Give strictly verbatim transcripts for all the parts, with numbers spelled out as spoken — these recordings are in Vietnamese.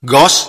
Ghost.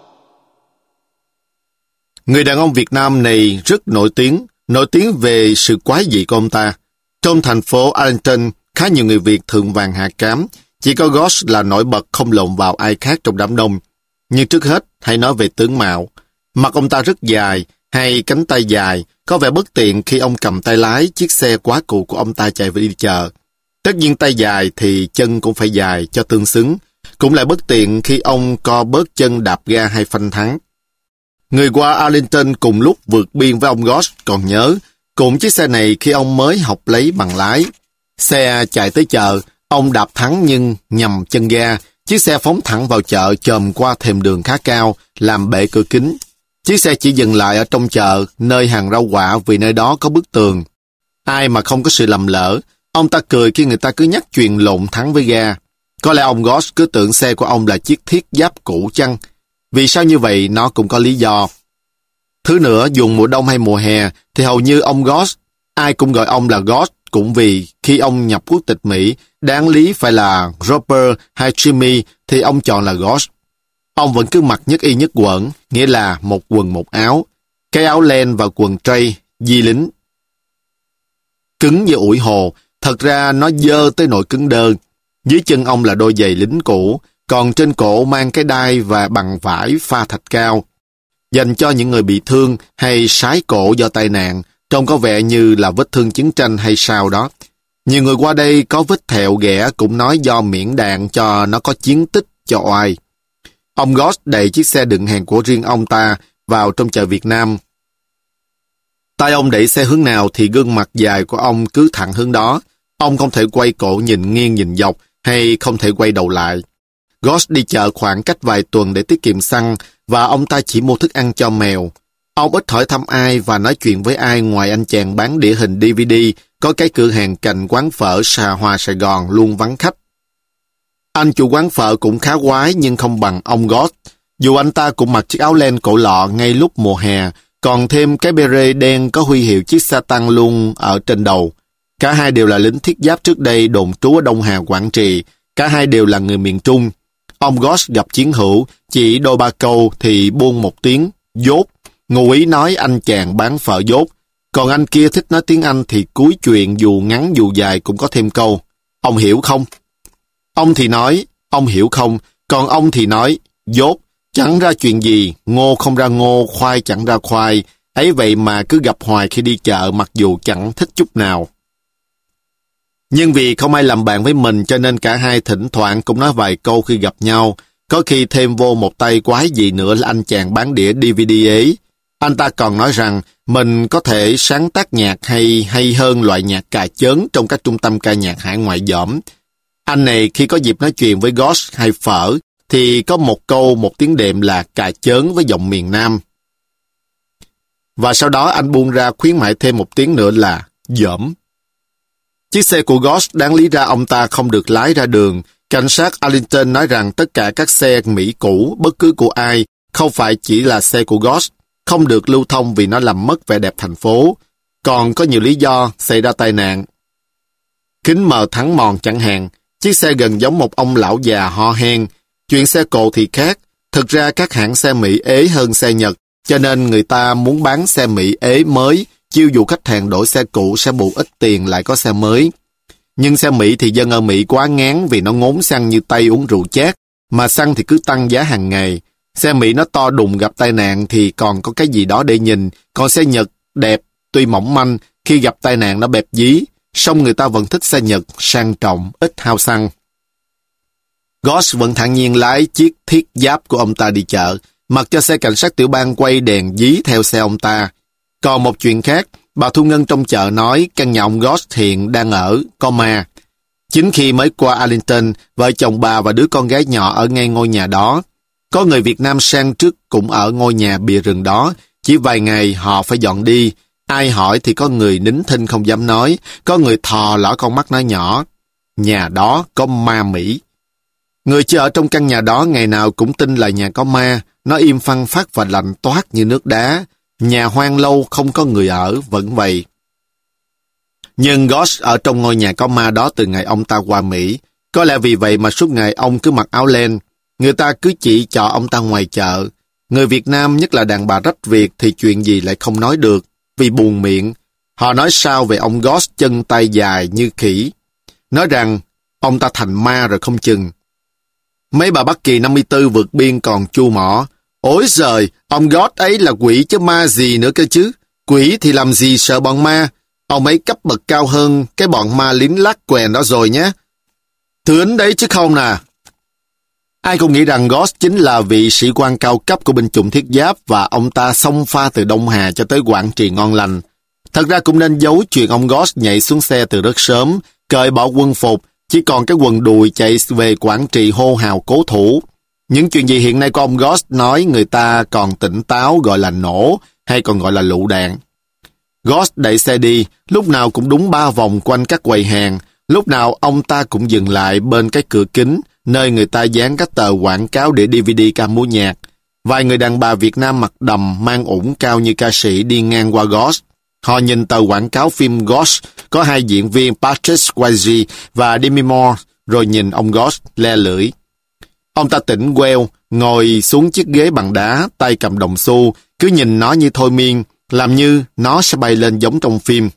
Người đàn ông Việt Nam này rất nổi tiếng, nổi tiếng về sự quái dị của ông ta. Trong thành phố Arlington, khá nhiều người Việt thượng vàng hạ cám, chỉ có Ghost là nổi bật không lộn vào ai khác trong đám đông. Nhưng trước hết, hãy nói về tướng mạo. Mặt ông ta rất dài, hay cánh tay dài, có vẻ bất tiện khi ông cầm tay lái chiếc xe quá cụ của ông ta chạy về đi chợ. Tất nhiên tay dài thì chân cũng phải dài cho tương xứng, cũng lại bất tiện khi ông co bớt chân đạp ga hay phanh thắng. Người qua Arlington cùng lúc vượt biên với ông Ghost còn nhớ, cùng chiếc xe này khi ông mới học lấy bằng lái. Xe chạy tới chợ, ông đạp thắng nhưng nhầm chân ga, chiếc xe phóng thẳng vào chợ chồm qua thềm đường khá cao, làm bể cửa kính. Chiếc xe chỉ dừng lại ở trong chợ, nơi hàng rau quả vì nơi đó có bức tường. Ai mà không có sự lầm lỡ, ông ta cười khi người ta cứ nhắc chuyện lộn thắng với ga. Có lẽ ông Ghost cứ tưởng xe của ông là chiếc thiết giáp cũ chăng? Vì sao như vậy nó cũng có lý do. Thứ nữa, dùng mùa đông hay mùa hè thì hầu như ông Ghost, ai cũng gọi ông là Ghost, cũng vì khi ông nhập quốc tịch Mỹ, đáng lý phải là Robert hay Jimmy thì ông chọn là Ghost. Ông vẫn cứ mặc nhất y nhất quần, nghĩa là một quần một áo, cái áo len và quần tray, di lính. Cứng như ủi hồ, thật ra nó dơ tới nỗi cứng đơ. Dưới chân ông là đôi giày lính cũ, còn trên cổ mang cái đai và bằng vải pha thạch cao. Dành cho những người bị thương hay sái cổ do tai nạn, trông có vẻ như là vết thương chiến tranh hay sao đó. Nhiều người qua đây có vết thẹo ghẻ cũng nói do miễn đạn cho nó có chiến tích cho oai. Ông Ghost đẩy chiếc xe đựng hàng của riêng ông ta vào trong chợ Việt Nam. Tay ông đẩy xe hướng nào thì gương mặt dài của ông cứ thẳng hướng đó. Ông không thể quay cổ nhìn nghiêng nhìn dọc hay không thể quay đầu lại. Ghost đi chợ khoảng cách vài tuần để tiết kiệm xăng và ông ta chỉ mua thức ăn cho mèo. Ông ít hỏi thăm ai và nói chuyện với ai ngoài anh chàng bán đĩa hình đê vê đê có cái cửa hàng cạnh quán phở Xà Hòa Sài Gòn luôn vắng khách. Anh chủ quán phở cũng khá quái nhưng không bằng ông Ghost. Dù anh ta cũng mặc chiếc áo len cổ lọ ngay lúc mùa hè, còn thêm cái beret đen có huy hiệu chiếc sa tăng luôn ở trên đầu. Cả hai đều là lính thiết giáp trước đây đồn trú ở Đông Hà, Quảng Trị. Cả hai đều là người miền Trung. Ông Ghost gặp chiến hữu, chỉ đôi ba câu thì buông một tiếng, dốt. Ngụ ý nói anh chàng bán phở dốt. Còn anh kia thích nói tiếng Anh thì cuối chuyện dù ngắn dù dài cũng có thêm câu. Ông hiểu không? Ông thì nói, ông hiểu không? Còn ông thì nói, dốt. Chẳng ra chuyện gì, ngô không ra ngô, khoai chẳng ra khoai. Ấy vậy mà cứ gặp hoài khi đi chợ mặc dù chẳng thích chút nào. Nhưng vì không ai làm bạn với mình cho nên cả hai thỉnh thoảng cũng nói vài câu khi gặp nhau. Có khi thêm vô một tay quái gì nữa là anh chàng bán đĩa đê vê đê ấy. Anh ta còn nói rằng mình có thể sáng tác nhạc hay hay hơn loại nhạc cà chớn trong các trung tâm ca nhạc hải ngoại dỏm. Anh này khi có dịp nói chuyện với Ghost hay phở thì có một câu một tiếng đệm là cà chớn với giọng miền Nam. Và sau đó anh buông ra khuyến mãi thêm một tiếng nữa là dỏm. Chiếc xe của Ghost đáng lý ra ông ta không được lái ra đường. Cảnh sát Arlington nói rằng tất cả các xe Mỹ cũ, bất cứ của ai, không phải chỉ là xe của Ghost, không được lưu thông vì nó làm mất vẻ đẹp thành phố. Còn có nhiều lý do xảy ra tai nạn. Kính mờ thắng mòn chẳng hạn, chiếc xe gần giống một ông lão già ho hen. Chuyện xe cộ thì khác, thực ra các hãng xe Mỹ ế hơn xe Nhật, cho nên người ta muốn bán xe Mỹ ế mới, chiêu dụ khách hàng đổi xe cũ sẽ bù ít tiền lại có xe mới. Nhưng xe Mỹ thì dân ở Mỹ quá ngán vì nó ngốn xăng như Tây uống rượu chát, mà xăng thì cứ tăng giá hàng ngày. Xe Mỹ nó to đùng gặp tai nạn thì còn có cái gì đó để nhìn, còn xe Nhật đẹp, tuy mỏng manh, khi gặp tai nạn nó bẹp dí, song người ta vẫn thích xe Nhật, sang trọng, ít hao xăng. Ghost vẫn thản nhiên lái chiếc thiết giáp của ông ta đi chợ, mặc cho xe cảnh sát tiểu bang quay đèn dí theo xe ông ta. Còn một chuyện khác, bà thu ngân trong chợ nói căn nhà ông Ghost hiện đang ở có ma. Chính khi mới qua Arlington, vợ chồng bà và đứa con gái nhỏ ở ngay ngôi nhà đó. Có người Việt Nam sang trước cũng ở ngôi nhà bìa rừng đó, chỉ vài ngày họ phải dọn đi. Ai hỏi thì có người nín thinh không dám nói, có người thò lỏ con mắt nói nhỏ. Nhà đó có ma Mỹ. Người chưa ở trong căn nhà đó ngày nào cũng tin là nhà có ma, nó im phăng phắc và lạnh toát như nước đá. Nhà hoang lâu không có người ở, vẫn vậy. Nhưng Ghost ở trong ngôi nhà có ma đó từ ngày ông ta qua Mỹ. Có lẽ vì vậy mà suốt ngày ông cứ mặc áo len. Người ta cứ chỉ cho ông ta ngoài chợ. Người Việt Nam, nhất là đàn bà rách Việt, thì chuyện gì lại không nói được, vì buồn miệng. Họ nói sao về ông Ghost chân tay dài như khỉ. Nói rằng ông ta thành ma rồi không chừng. Mấy bà Bắc Kỳ năm mươi tư vượt biên còn chu mỏ. Ôi giời, ông Ghost ấy là quỷ chứ ma gì nữa cơ chứ. Quỷ thì làm gì sợ bọn ma. Ông ấy cấp bậc cao hơn cái bọn ma lính lác quèn đó rồi nhé. Thướn đấy chứ không nè. Ai cũng nghĩ rằng Ghost chính là vị sĩ quan cao cấp của binh chủng thiết giáp và ông ta xông pha từ Đông Hà cho tới Quảng Trị ngon lành. Thật ra cũng nên giấu chuyện ông Ghost nhảy xuống xe từ rất sớm, cởi bỏ quân phục, chỉ còn cái quần đùi chạy về Quảng Trị hô hào cố thủ. Những chuyện gì hiện nay của ông Ghost nói người ta còn tỉnh táo gọi là nổ, hay còn gọi là lựu đạn. Ghost đẩy xe đi, lúc nào cũng đúng ba vòng quanh các quầy hàng, lúc nào ông ta cũng dừng lại bên cái cửa kính, nơi người ta dán các tờ quảng cáo để đê vê đê ca múa nhạc. Vài người đàn bà Việt Nam mặc đầm, mang ủng cao như ca sĩ đi ngang qua Ghost. Họ nhìn tờ quảng cáo phim Ghost, có hai diễn viên Patrick Swayze và Demi Moore, rồi nhìn ông Ghost le lưỡi. Ông ta tỉnh queo, ngồi xuống chiếc ghế bằng đá, tay cầm đồng xu, cứ nhìn nó như thôi miên, làm như nó sẽ bay lên giống trong phim.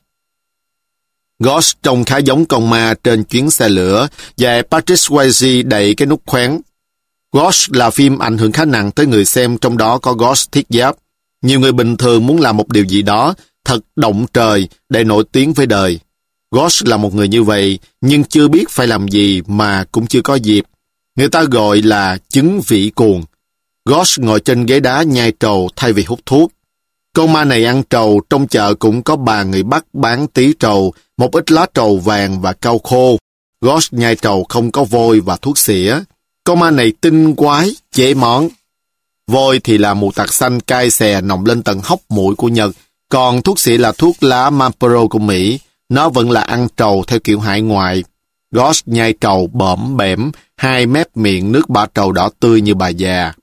Ghost trông khá giống con ma trên chuyến xe lửa, và Patrick Swayze đậy cái nút khoáng. Ghost là phim ảnh hưởng khá nặng tới người xem, trong đó có Ghost thiết giáp. Nhiều người bình thường muốn làm một điều gì đó thật động trời để nổi tiếng với đời. Ghost là một người như vậy, nhưng chưa biết phải làm gì mà cũng chưa có dịp. Người ta gọi là chứng vĩ cuồng. Ghost ngồi trên ghế đá nhai trầu thay vì hút thuốc. Con ma này ăn trầu, trong chợ cũng có bà người Bắc bán tí trầu, một ít lá trầu vàng và cau khô. Ghost nhai trầu không có vôi và thuốc xỉa. Con ma này tinh quái, chế món. Vôi thì là mù tạt xanh cay xè nồng lên tận hốc mũi của Nhật, còn thuốc xỉa là thuốc lá Marlboro của Mỹ. Nó vẫn là ăn trầu theo kiểu hải ngoại. Ghost nhai trầu bõm bẻm, hai mép miệng nước bã trầu đỏ tươi như bà già.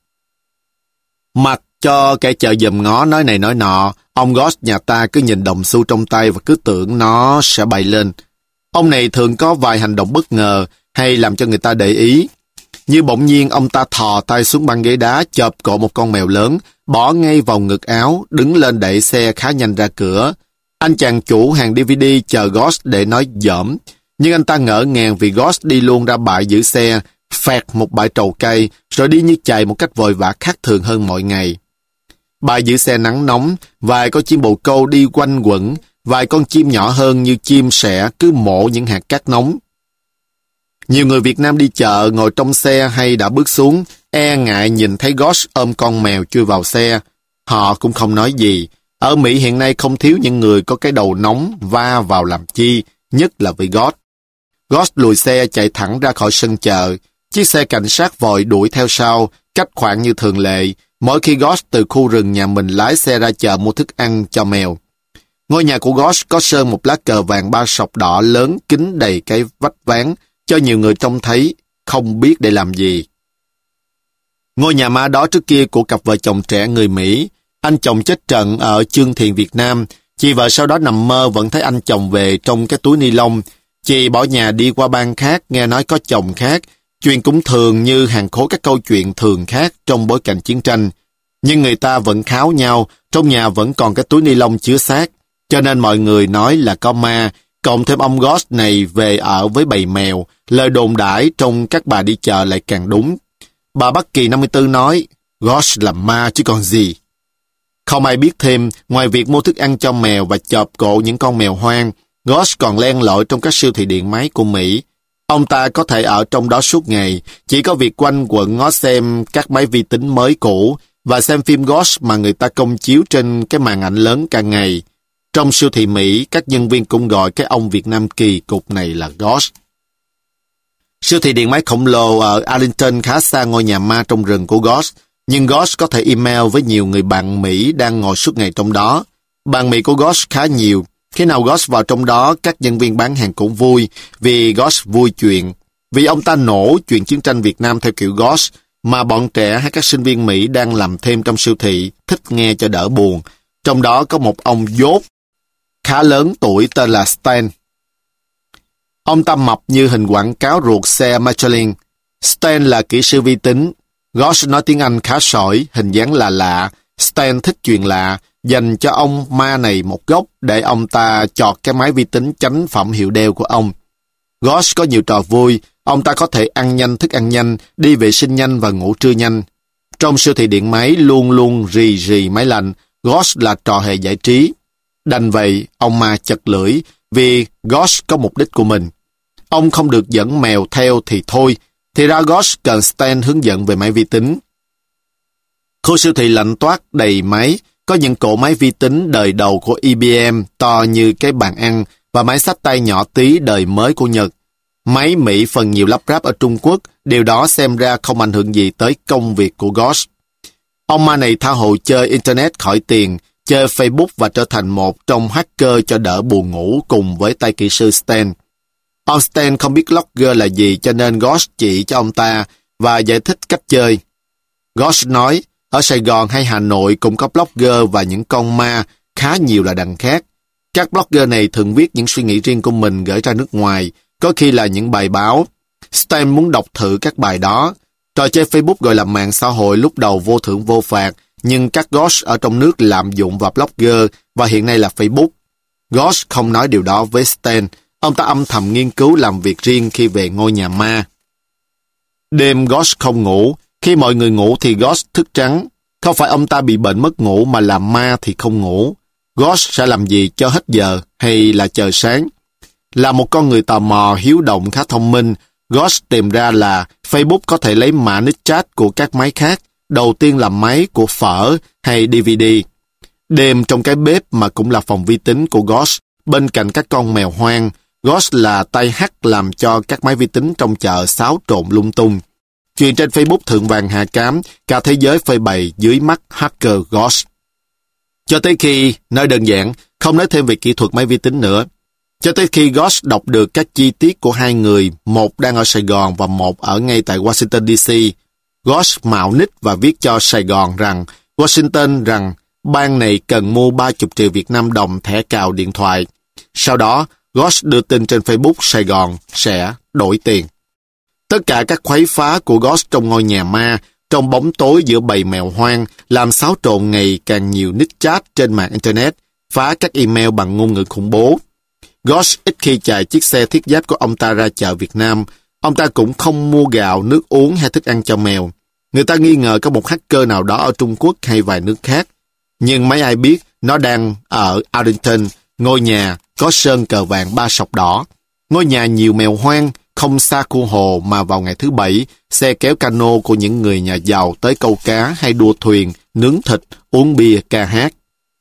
Mặc cho kẻ chợ dòm ngó nói này nói nọ, ông Ghost nhà ta cứ nhìn đồng xu trong tay và cứ tưởng nó sẽ bay lên. Ông này thường có vài hành động bất ngờ hay làm cho người ta để ý. Như bỗng nhiên ông ta thò tay xuống băng ghế đá, chộp cổ một con mèo lớn, bỏ ngay vào ngực áo, đứng lên đẩy xe khá nhanh ra cửa. Anh chàng chủ hàng đê vê đê chờ Ghost để nói dỏm, nhưng anh ta ngỡ ngàng vì Ghost đi luôn ra bãi giữ xe, phẹt một bãi trầu cây, rồi đi như chạy một cách vội vã khác thường hơn mọi ngày. Bãi giữ xe nắng nóng, vài con chim bồ câu đi quanh quẩn, vài con chim nhỏ hơn như chim sẻ cứ mổ những hạt cát nóng. Nhiều người Việt Nam đi chợ ngồi trong xe hay đã bước xuống, e ngại nhìn thấy Ghost ôm con mèo chui vào xe. Họ cũng không nói gì. Ở Mỹ hiện nay không thiếu những người có cái đầu nóng va vào làm chi, nhất là với Ghost. Ghost lùi xe chạy thẳng ra khỏi sân chợ. Chiếc xe cảnh sát vội đuổi theo sau, cách khoảng như thường lệ, mỗi khi Ghost từ khu rừng nhà mình lái xe ra chợ mua thức ăn cho mèo. Ngôi nhà của Ghost có sơn một lá cờ vàng ba sọc đỏ lớn kín đầy cái vách ván, cho nhiều người trông thấy, không biết để làm gì. Ngôi nhà ma đó trước kia của cặp vợ chồng trẻ người Mỹ. Anh chồng chết trận ở Chương Thiền Việt Nam. Chị vợ sau đó nằm mơ vẫn thấy anh chồng về trong cái túi ni lông. Chị bỏ nhà đi qua bang khác, nghe nói có chồng khác. Chuyện cũng thường như hàng khối các câu chuyện thường khác trong bối cảnh chiến tranh. Nhưng người ta vẫn kháo nhau, trong nhà vẫn còn cái túi ni lông chứa xác. Cho nên mọi người nói là có ma, cộng thêm ông Ghost này về ở với bầy mèo, lời đồn đãi trong các bà đi chợ lại càng đúng. Bà Bắc Kỳ năm mươi tư nói, Ghost là ma chứ còn gì. Không ai biết thêm, ngoài việc mua thức ăn cho mèo và chộp cổ những con mèo hoang, Ghost còn len lỏi trong các siêu thị điện máy của Mỹ. Ông ta có thể ở trong đó suốt ngày, chỉ có việc quanh quẩn ngó xem các máy vi tính mới cũ và xem phim Ghost mà người ta công chiếu trên cái màn ảnh lớn cả ngày. Trong siêu thị Mỹ, các nhân viên cũng gọi cái ông Việt Nam kỳ cục này là Ghost. Siêu thị điện máy khổng lồ ở Arlington khá xa ngôi nhà ma trong rừng của Ghost, nhưng Ghost có thể email với nhiều người bạn Mỹ đang ngồi suốt ngày trong đó. Bạn Mỹ của Ghost khá nhiều. Khi nào Ghost vào trong đó, các nhân viên bán hàng cũng vui, vì Ghost vui chuyện. Vì ông ta nổ chuyện chiến tranh Việt Nam theo kiểu Ghost, mà bọn trẻ hay các sinh viên Mỹ đang làm thêm trong siêu thị, thích nghe cho đỡ buồn. Trong đó có một ông dốt, khá lớn tuổi tên là Stan. Ông ta mập như hình quảng cáo ruột xe Michelin. Stan là kỹ sư vi tính. Gosh nói tiếng Anh khá sỏi, hình dáng là lạ. Stan thích chuyện lạ, dành cho ông ma này một góc để ông ta chọt cái máy vi tính chánh phẩm hiệu đeo của ông. Gosh có nhiều trò vui, ông ta có thể ăn nhanh thức ăn nhanh, đi vệ sinh nhanh và ngủ trưa nhanh. Trong siêu thị điện máy luôn luôn rì rì máy lạnh, Gosh là trò hề giải trí. Đành vậy, ông ma chật lưỡi vì Gosh có mục đích của mình. Ông không được dẫn mèo theo thì thôi, thì ra Gosh cần Stan hướng dẫn về máy vi tính. Khu siêu thị lạnh toát đầy máy, có những cỗ máy vi tính đời đầu của I B M to như cái bàn ăn và máy xách tay nhỏ tí đời mới của Nhật. Máy Mỹ phần nhiều lắp ráp ở Trung Quốc, điều đó xem ra không ảnh hưởng gì tới công việc của Gosh. Ông ma này tha hồ chơi Internet khỏi tiền, chơi Facebook và trở thành một trong hacker cho đỡ buồn ngủ cùng với tay kỹ sư Stan. Ông Stan không biết Logger là gì cho nên Gosh chỉ cho ông ta và giải thích cách chơi. Gosh nói, ở Sài Gòn hay Hà Nội cũng có blogger và những con ma, khá nhiều là đằng khác. Các blogger này thường viết những suy nghĩ riêng của mình gửi ra nước ngoài, có khi là những bài báo. Stan muốn đọc thử các bài đó. Trò chơi Facebook gọi là mạng xã hội lúc đầu vô thưởng vô phạt, nhưng các Gosh ở trong nước lạm dụng vào blogger và hiện nay là Facebook. Gosh không nói điều đó với Stan. Ông ta âm thầm nghiên cứu làm việc riêng khi về ngôi nhà ma. Đêm Gosh không ngủ. Khi mọi người ngủ thì Gosh thức trắng. Không phải ông ta bị bệnh mất ngủ mà là ma thì không ngủ. Gosh sẽ làm gì cho hết giờ hay là chờ sáng? Là một con người tò mò, hiếu động khá thông minh, Gosh tìm ra là Facebook có thể lấy mã nick chat của các máy khác. Đầu tiên là máy của phở hay đê vê đê. Đêm trong cái bếp mà cũng là phòng vi tính của Gosh, bên cạnh các con mèo hoang, Gosh là tay hack làm cho các máy vi tính trong chợ xáo trộn lung tung. Chuyện trên Facebook thượng vàng hạ cám, cả thế giới phơi bày dưới mắt hacker Gosh. Cho tới khi, nói đơn giản, không nói thêm về kỹ thuật máy vi tính nữa, cho tới khi Gosh đọc được các chi tiết của hai người, một đang ở Sài Gòn và một ở ngay tại Washington đê xê, Gosh mạo nick và viết cho Sài Gòn rằng, Washington rằng, bang này cần mua ba mươi triệu Việt Nam đồng thẻ cào điện thoại. Sau đó, Gosh đưa tin trên Facebook Sài Gòn sẽ đổi tiền. Tất cả các khuấy phá của Gosh trong ngôi nhà ma, trong bóng tối giữa bầy mèo hoang, làm xáo trộn ngày càng nhiều nick chat trên mạng Internet, phá các email bằng ngôn ngữ khủng bố. Gosh ít khi chạy chiếc xe thiết giáp của ông ta ra chợ Việt Nam. Ông ta cũng không mua gạo, nước uống hay thức ăn cho mèo. Người ta nghi ngờ có một hacker nào đó ở Trung Quốc hay vài nước khác. Nhưng mấy ai biết nó đang ở Arlington, ngôi nhà có sơn cờ vàng ba sọc đỏ. Ngôi nhà nhiều mèo hoang, không xa khu hồ mà vào ngày thứ Bảy, xe kéo cano của những người nhà giàu tới câu cá hay đua thuyền, nướng thịt, uống bia, ca hát.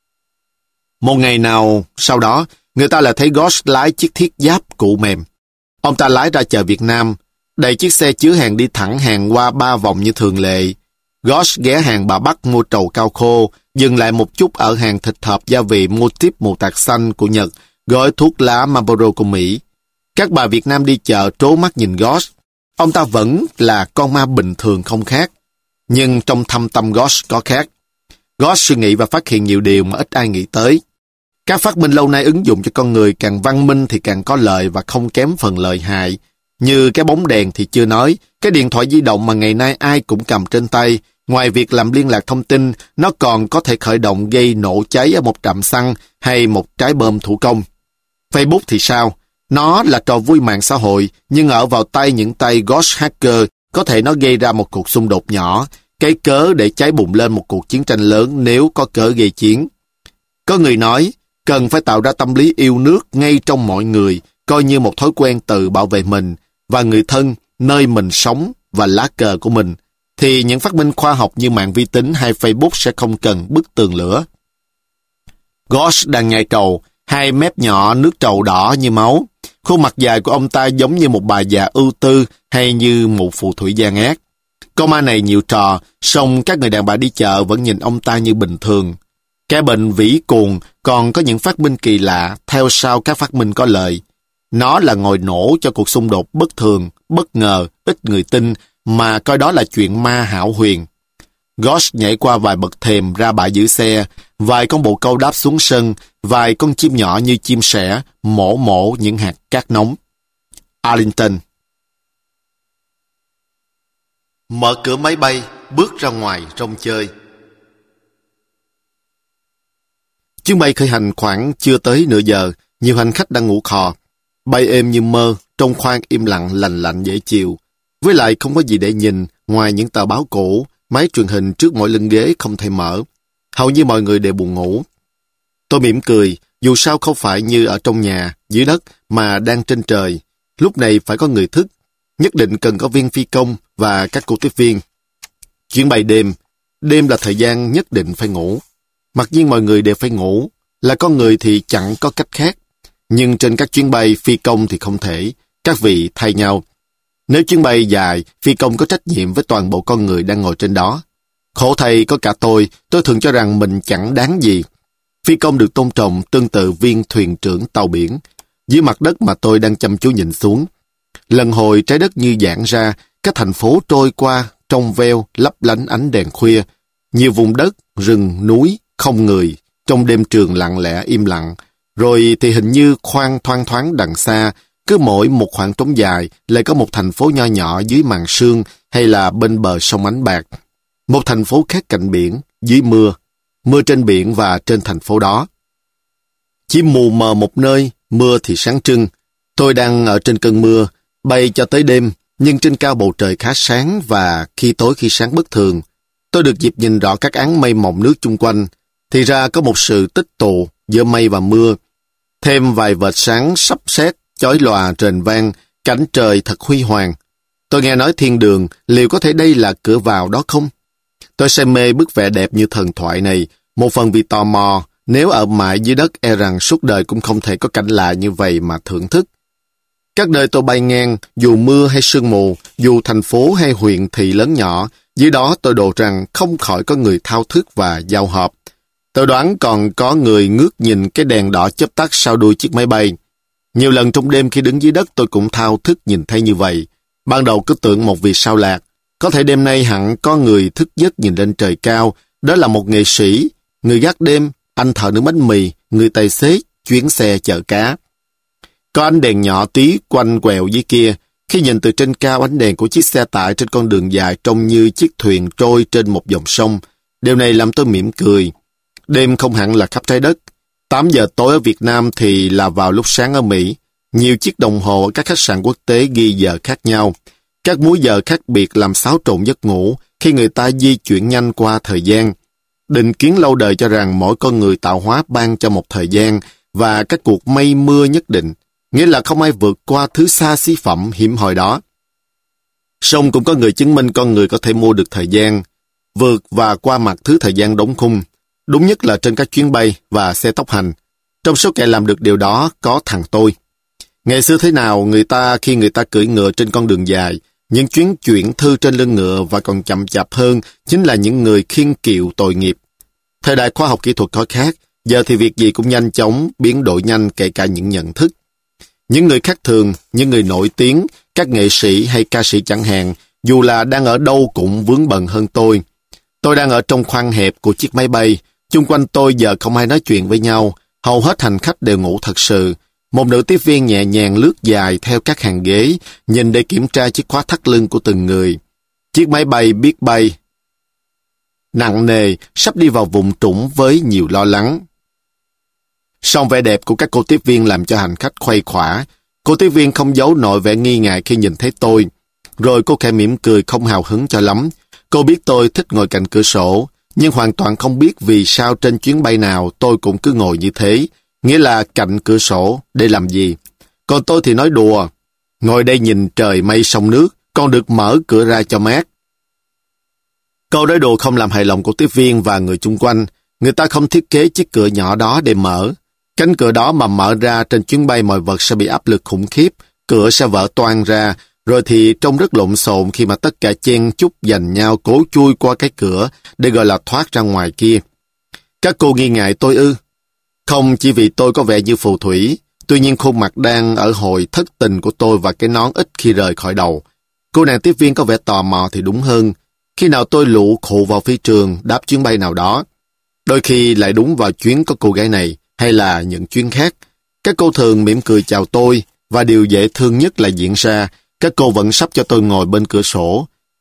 Một ngày nào sau đó, người ta lại thấy Gosh lái chiếc thiết giáp cụ mềm. Ông ta lái ra chợ Việt Nam, đẩy chiếc xe chứa hàng đi thẳng hàng qua ba vòng như thường lệ. Gosh ghé hàng bà Bắc mua trầu cao khô, dừng lại một chút ở hàng thịt thập gia vị mua tiếp mù tạt xanh của Nhật, gói thuốc lá Marlboro của Mỹ. Các bà Việt Nam đi chợ trố mắt nhìn Gosh. Ông ta vẫn là con ma bình thường không khác. Nhưng trong thâm tâm Gosh có khác. Gosh suy nghĩ và phát hiện nhiều điều mà ít ai nghĩ tới. Các phát minh lâu nay ứng dụng cho con người càng văn minh thì càng có lợi và không kém phần lợi hại. Như cái bóng đèn thì chưa nói, cái điện thoại di động mà ngày nay ai cũng cầm trên tay, ngoài việc làm liên lạc thông tin, nó còn có thể khởi động gây nổ cháy ở một trạm xăng hay một trái bom thủ công. Facebook thì sao? Nó là trò vui mạng xã hội, nhưng ở vào tay những tay Gosh hacker, có thể nó gây ra một cuộc xung đột nhỏ, cái cớ để cháy bùng lên một cuộc chiến tranh lớn nếu có cớ gây chiến. Có người nói, cần phải tạo ra tâm lý yêu nước ngay trong mọi người, coi như một thói quen tự bảo vệ mình và người thân, nơi mình sống và lá cờ của mình, thì những phát minh khoa học như mạng vi tính hay Facebook sẽ không cần bức tường lửa. Gosh đang nhai trầu, hai mép nhỏ nước trầu đỏ như máu. Khuôn mặt dài của ông ta giống như một bà già ưu tư hay như một phù thủy gian ác. Con ma này nhiều trò, song các người đàn bà đi chợ vẫn nhìn ông ta như bình thường. Cái bệnh vĩ cuồng còn có những phát minh kỳ lạ, theo sau các phát minh có lợi. Nó là ngòi nổ cho cuộc xung đột bất thường, bất ngờ, ít người tin, mà coi đó là chuyện ma hão huyền. Gosh nhảy qua vài bậc thềm ra bãi giữ xe, vài con bồ câu đáp xuống sân, vài con chim nhỏ như chim sẻ mổ mổ những hạt cát nóng. Arlington. Mở cửa máy bay, bước ra ngoài rong chơi. Chuyến bay khởi hành khoảng chưa tới nửa giờ, nhiều hành khách đang ngủ khò. Bay êm như mơ, trong khoang im lặng lành lạnh dễ chịu. Với lại không có gì để nhìn ngoài những tờ báo cũ, máy truyền hình trước mỗi lưng ghế không thể mở. Hầu như mọi người đều buồn ngủ. Tôi mỉm cười, dù sao không phải như ở trong nhà, dưới đất, mà đang trên trời. Lúc này phải có người thức. Nhất định cần có viên phi công và các cô tiếp viên. Chuyến bay đêm. Đêm là thời gian nhất định phải ngủ. Mặc nhiên mọi người đều phải ngủ. Là con người thì chẳng có cách khác. Nhưng trên các chuyến bay phi công thì không thể. Các vị thay nhau. Nếu chuyến bay dài, phi công có trách nhiệm với toàn bộ con người đang ngồi trên đó. Khổ thay có cả tôi, tôi thường cho rằng mình chẳng đáng gì. Phi công được tôn trọng tương tự viên thuyền trưởng tàu biển. Dưới mặt đất mà tôi đang chăm chú nhìn xuống. Lần hồi trái đất như giãn ra, các thành phố trôi qua, trong veo, lấp lánh ánh đèn khuya. Nhiều vùng đất, rừng, núi, không người, trong đêm trường lặng lẽ im lặng. Rồi thì hình như khoan thoang thoáng đằng xa, cứ mỗi một khoảng trống dài lại có một thành phố nho nhỏ dưới màn sương hay là bên bờ sông ánh bạc. Một thành phố khác cạnh biển, dưới mưa. Mưa trên biển và trên thành phố đó. Chỉ mù mờ một nơi, mưa thì sáng trưng. Tôi đang ở trên cơn mưa, bay cho tới đêm, nhưng trên cao bầu trời khá sáng và khi tối khi sáng bất thường. Tôi được dịp nhìn rõ các áng mây mỏng nước chung quanh. Thì ra có một sự tích tụ giữa mây và mưa. Thêm vài vệt sáng sắp sét, chói lòa rền vang, cảnh trời thật huy hoàng. Tôi nghe nói thiên đường, liệu có thể đây là cửa vào đó không? Tôi say mê bức vẽ đẹp như thần thoại này, một phần vì tò mò, nếu ở mãi dưới đất e rằng suốt đời cũng không thể có cảnh lạ như vậy mà thưởng thức. Các nơi tôi bay ngang, dù mưa hay sương mù, dù thành phố hay huyện thị lớn nhỏ, dưới đó tôi đồ rằng không khỏi có người thao thức và giao hợp. Tôi đoán còn có người ngước nhìn cái đèn đỏ chớp tắt sau đuôi chiếc máy bay. Nhiều lần trong đêm khi đứng dưới đất tôi cũng thao thức nhìn thấy như vậy. Ban đầu cứ tưởng một vì sao lạc. Có thể đêm nay hẳn có người thức giấc nhìn lên trời cao. Đó là một nghệ sĩ, người gác đêm, anh thợ nướng bánh mì, người tài xế, chuyến xe chở cá. Có ánh đèn nhỏ tí quanh quẹo dưới kia. Khi nhìn từ trên cao, ánh đèn của chiếc xe tải trên con đường dài trông như chiếc thuyền trôi trên một dòng sông. Điều này làm tôi mỉm cười. Đêm không hẳn là khắp trái đất. tám giờ tối ở Việt Nam thì là vào lúc sáng ở Mỹ. Nhiều chiếc đồng hồ ở các khách sạn quốc tế ghi giờ khác nhau. Các múi giờ khác biệt làm xáo trộn giấc ngủ khi người ta di chuyển nhanh qua thời gian. Định kiến lâu đời cho rằng mỗi con người tạo hóa ban cho một thời gian và các cuộc mây mưa nhất định, nghĩa là không ai vượt qua thứ xa xỉ phẩm hiếm hoi đó. Song cũng có người chứng minh con người có thể mua được thời gian, vượt và qua mặt thứ thời gian đóng khung. Đúng nhất là trên các chuyến bay và xe tốc hành. Trong số kẻ làm được điều đó có thằng tôi. Ngày xưa thế nào người ta khi người ta cưỡi ngựa trên con đường dài, những chuyến chuyển thư trên lưng ngựa và còn chậm chạp hơn chính là những người khiêng kiệu tội nghiệp. Thời đại khoa học kỹ thuật có khác, giờ thì việc gì cũng nhanh chóng, biến đổi nhanh kể cả những nhận thức. Những người khác thường, những người nổi tiếng, các nghệ sĩ hay ca sĩ chẳng hạn, dù là đang ở đâu cũng vướng bận hơn tôi. Tôi đang ở trong khoang hẹp của chiếc máy bay, chung quanh tôi giờ không ai nói chuyện với nhau, hầu hết hành khách đều ngủ thật sự. Một nữ tiếp viên nhẹ nhàng lướt dài theo các hàng ghế, nhìn để kiểm tra chiếc khóa thắt lưng của từng người. Chiếc máy bay biết bay nặng nề, sắp đi vào vùng trũng với nhiều lo lắng. Song vẻ đẹp của các cô tiếp viên làm cho hành khách khuây khỏa. Cô tiếp viên không giấu nổi vẻ nghi ngại khi nhìn thấy tôi. Rồi cô khẽ mỉm cười không hào hứng cho lắm. Cô biết tôi thích ngồi cạnh cửa sổ, nhưng hoàn toàn không biết vì sao trên chuyến bay nào tôi cũng cứ ngồi như thế. Nghĩa là cạnh cửa sổ, để làm gì? Còn tôi thì nói đùa. Ngồi đây nhìn trời mây sông nước, còn được mở cửa ra cho mát. Câu nói đùa không làm hài lòng của tiếp viên và người chung quanh. Người ta không thiết kế chiếc cửa nhỏ đó để mở. Cánh cửa đó mà mở ra trên chuyến bay mọi vật sẽ bị áp lực khủng khiếp. Cửa sẽ vỡ toang ra, rồi thì trông rất lộn xộn khi mà tất cả chen chúc giành nhau cố chui qua cái cửa để gọi là thoát ra ngoài kia. Các cô nghi ngại tôi ư? Không chỉ vì tôi có vẻ như phù thủy, tuy nhiên khuôn mặt đang ở hồi thất tình của tôi và cái nón ít khi rời khỏi đầu. Cô nàng tiếp viên có vẻ tò mò thì đúng hơn. Khi nào tôi lụ khụ vào phi trường đáp chuyến bay nào đó, đôi khi lại đúng vào chuyến có cô gái này hay là những chuyến khác, các cô thường mỉm cười chào tôi và điều dễ thương nhất là diễn ra, các cô vẫn sắp cho tôi ngồi bên cửa sổ.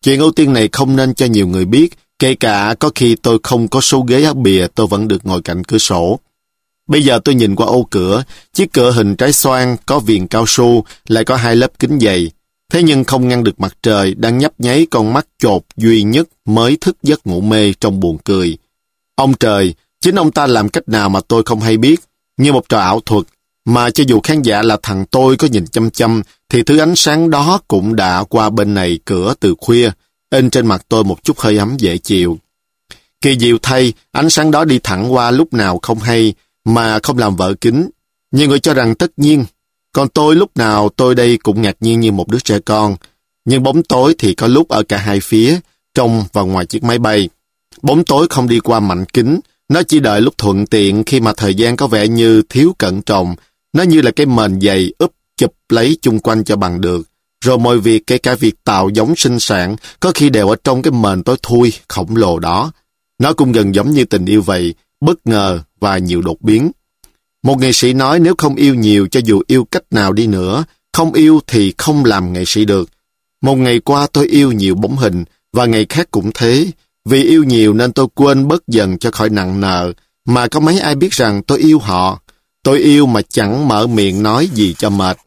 Chuyện ưu tiên này không nên cho nhiều người biết, kể cả có khi tôi không có số ghế áp bìa, tôi vẫn được ngồi cạnh cửa sổ. Bây giờ tôi nhìn qua ô cửa, chiếc cửa hình trái xoan, có viền cao su, lại có hai lớp kính dày. Thế nhưng không ngăn được mặt trời đang nhấp nháy con mắt chột duy nhất mới thức giấc ngủ mê trong buồn cười. Ông trời, chính ông ta làm cách nào mà tôi không hay biết, như một trò ảo thuật, mà cho dù khán giả là thằng tôi có nhìn chăm chăm, thì thứ ánh sáng đó cũng đã qua bên này cửa từ khuya, in trên mặt tôi một chút hơi ấm dễ chịu. Kỳ diệu thay, ánh sáng đó đi thẳng qua lúc nào không hay, mà không làm vỡ kính. Nhiều người cho rằng tất nhiên, còn tôi lúc nào tôi đây cũng ngạc nhiên như một đứa trẻ con. Nhưng bóng tối thì có lúc ở cả hai phía, trong và ngoài chiếc máy bay. Bóng tối không đi qua mảnh kính, nó chỉ đợi lúc thuận tiện khi mà thời gian có vẻ như thiếu cẩn trọng. Nó như là cái mền dày úp chụp lấy chung quanh cho bằng được. Rồi mọi việc, kể cả việc tạo giống sinh sản, có khi đều ở trong cái mền tối thui, khổng lồ đó. Nó cũng gần giống như tình yêu vậy, bất ngờ và nhiều đột biến. Một nghệ sĩ nói nếu không yêu nhiều, cho dù yêu cách nào đi nữa, không yêu thì không làm nghệ sĩ được. Một ngày qua tôi yêu nhiều bóng hình, và ngày khác cũng thế. Vì yêu nhiều nên tôi quên bớt dần cho khỏi nặng nợ, mà có mấy ai biết rằng tôi yêu họ. Tôi yêu mà chẳng mở miệng nói gì cho mệt.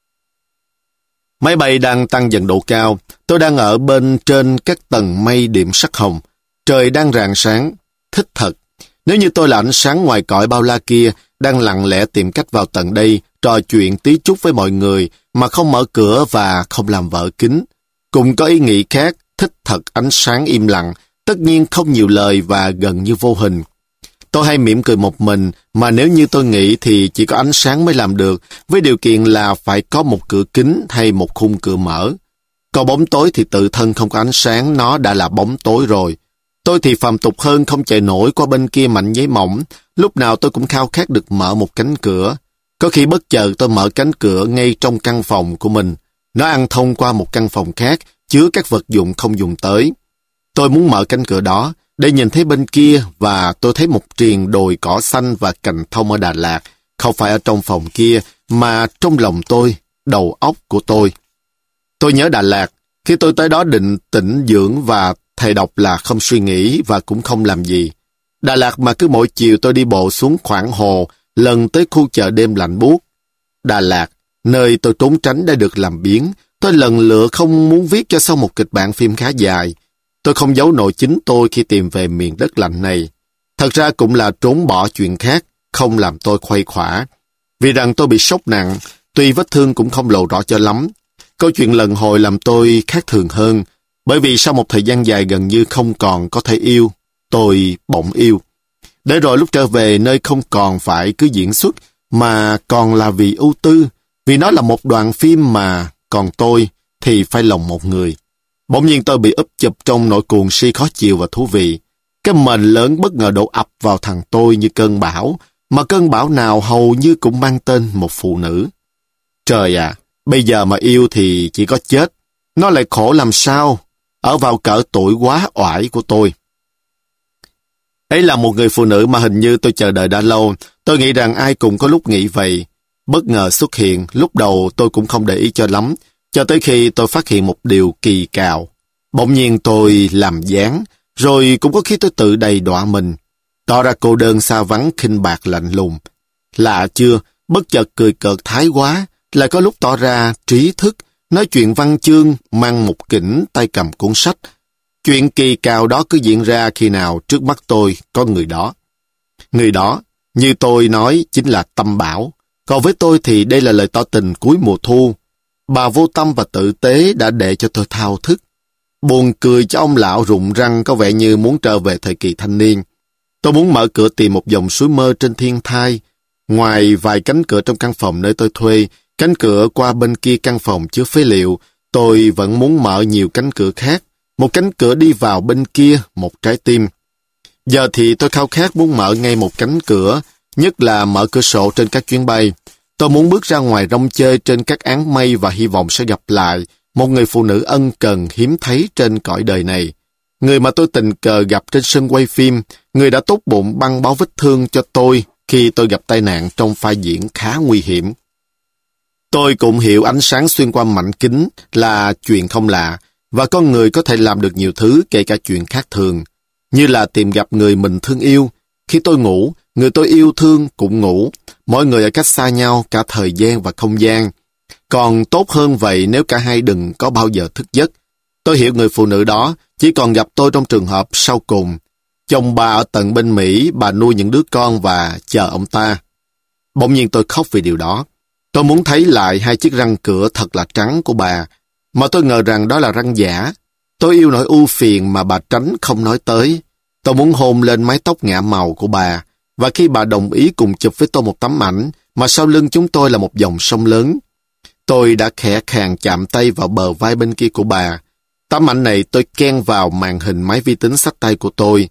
Máy bay đang tăng dần độ cao, tôi đang ở bên trên các tầng mây điểm sắc hồng. Trời đang rạng sáng, thích thật. Nếu như tôi là ánh sáng ngoài cõi bao la kia, đang lặng lẽ tìm cách vào tận đây, trò chuyện tí chút với mọi người, mà không mở cửa và không làm vỡ kính. Cũng có ý nghĩ khác, thích thật ánh sáng im lặng, tất nhiên không nhiều lời và gần như vô hình. Tôi hay mỉm cười một mình, mà nếu như tôi nghĩ thì chỉ có ánh sáng mới làm được, với điều kiện là phải có một cửa kính hay một khung cửa mở. Còn bóng tối thì tự thân không có ánh sáng, nó đã là bóng tối rồi. Tôi thì phàm tục hơn, không chạy nổi qua bên kia mảnh giấy mỏng, lúc nào tôi cũng khao khát được mở một cánh cửa. Có khi bất chợt tôi mở cánh cửa ngay trong căn phòng của mình. Nó ăn thông qua một căn phòng khác, chứa các vật dụng không dùng tới. Tôi muốn mở cánh cửa đó, để nhìn thấy bên kia, và tôi thấy một triền đồi cỏ xanh và cành thông ở Đà Lạt, không phải ở trong phòng kia, mà trong lòng tôi, đầu óc của tôi. Tôi nhớ Đà Lạt, khi tôi tới đó định tĩnh dưỡng và thầy đọc là không suy nghĩ và cũng không làm gì. Đà Lạt mà cứ mỗi chiều tôi đi bộ xuống khoảng hồ, lần tới khu chợ đêm lạnh buốt. Đà Lạt, nơi tôi trốn tránh đã được làm biếng, tôi lần lựa không muốn viết cho xong một kịch bản phim khá dài. Tôi không giấu nổi chính tôi khi tìm về miền đất lạnh này. Thật ra cũng là trốn bỏ chuyện khác, không làm tôi khuây khỏa. Vì rằng tôi bị sốc nặng, tuy vết thương cũng không lộ rõ cho lắm. Câu chuyện lần hồi làm tôi khác thường hơn, bởi vì sau một thời gian dài gần như không còn có thể yêu, tôi bỗng yêu. Để rồi lúc trở về nơi không còn phải cứ diễn xuất, mà còn là vì ưu tư, vì nó là một đoạn phim mà, còn tôi thì phải lòng một người. Bỗng nhiên tôi bị úp chụp trong nỗi cuồng si khó chịu và thú vị. Cái mền lớn bất ngờ đổ ập vào thằng tôi như cơn bão, mà cơn bão nào hầu như cũng mang tên một phụ nữ. Trời à, bây giờ mà yêu thì chỉ có chết. Nó lại khổ làm sao, ở vào cỡ tuổi quá oải của tôi. Ấy là một người phụ nữ mà hình như tôi chờ đợi đã lâu. Tôi nghĩ rằng ai cũng có lúc nghĩ vậy. Bất ngờ xuất hiện, lúc đầu tôi cũng không để ý cho lắm, cho tới khi tôi phát hiện một điều kỳ cào. Bỗng nhiên tôi làm dáng, rồi cũng có khi tôi tự đầy đọa mình. Tỏ ra cô đơn xa vắng khinh bạc lạnh lùng. Lạ chưa, bất chợt cười cợt thái quá, lại có lúc tỏ ra trí thức, nói chuyện văn chương, mang một kỉnh tay cầm cuốn sách. Chuyện kỳ cào đó cứ diễn ra khi nào trước mắt tôi có người đó. Người đó, như tôi nói, chính là Tâm Bảo. Còn với tôi thì đây là lời tỏ tình cuối mùa thu. Bà vô tâm và tử tế đã để cho tôi thao thức. Buồn cười cho ông lão rụng răng có vẻ như muốn trở về thời kỳ thanh niên. Tôi muốn mở cửa tìm một dòng suối mơ trên thiên thai. Ngoài vài cánh cửa trong căn phòng nơi tôi thuê, cánh cửa qua bên kia căn phòng chứa phế liệu, tôi vẫn muốn mở nhiều cánh cửa khác. Một cánh cửa đi vào bên kia, một trái tim. Giờ thì tôi khao khát muốn mở ngay một cánh cửa, nhất là mở cửa sổ trên các chuyến bay. Tôi muốn bước ra ngoài rong chơi trên các áng mây và hy vọng sẽ gặp lại một người phụ nữ ân cần hiếm thấy trên cõi đời này. Người mà tôi tình cờ gặp trên sân quay phim, người đã tốt bụng băng bó vết thương cho tôi khi tôi gặp tai nạn trong pha diễn khá nguy hiểm. Tôi cũng hiểu ánh sáng xuyên qua mảnh kính là chuyện không lạ, và con người có thể làm được nhiều thứ kể cả chuyện khác thường, như là tìm gặp người mình thương yêu. Khi tôi ngủ, người tôi yêu thương cũng ngủ, mỗi người ở cách xa nhau cả thời gian và không gian. Còn tốt hơn vậy nếu cả hai đừng có bao giờ thức giấc. Tôi hiểu người phụ nữ đó, chỉ còn gặp tôi trong trường hợp sau cùng. Chồng bà ở tận bên Mỹ, bà nuôi những đứa con và chờ ông ta. Bỗng nhiên tôi khóc vì điều đó. Tôi muốn thấy lại hai chiếc răng cửa thật là trắng của bà, mà tôi ngờ rằng đó là răng giả. Tôi yêu nỗi ưu phiền mà bà tránh không nói tới. Tôi muốn hôn lên mái tóc ngả màu của bà, và khi bà đồng ý cùng chụp với tôi một tấm ảnh, mà sau lưng chúng tôi là một dòng sông lớn. Tôi đã khẽ khàng chạm tay vào bờ vai bên kia của bà. Tấm ảnh này tôi ken vào màn hình máy vi tính xách tay của tôi.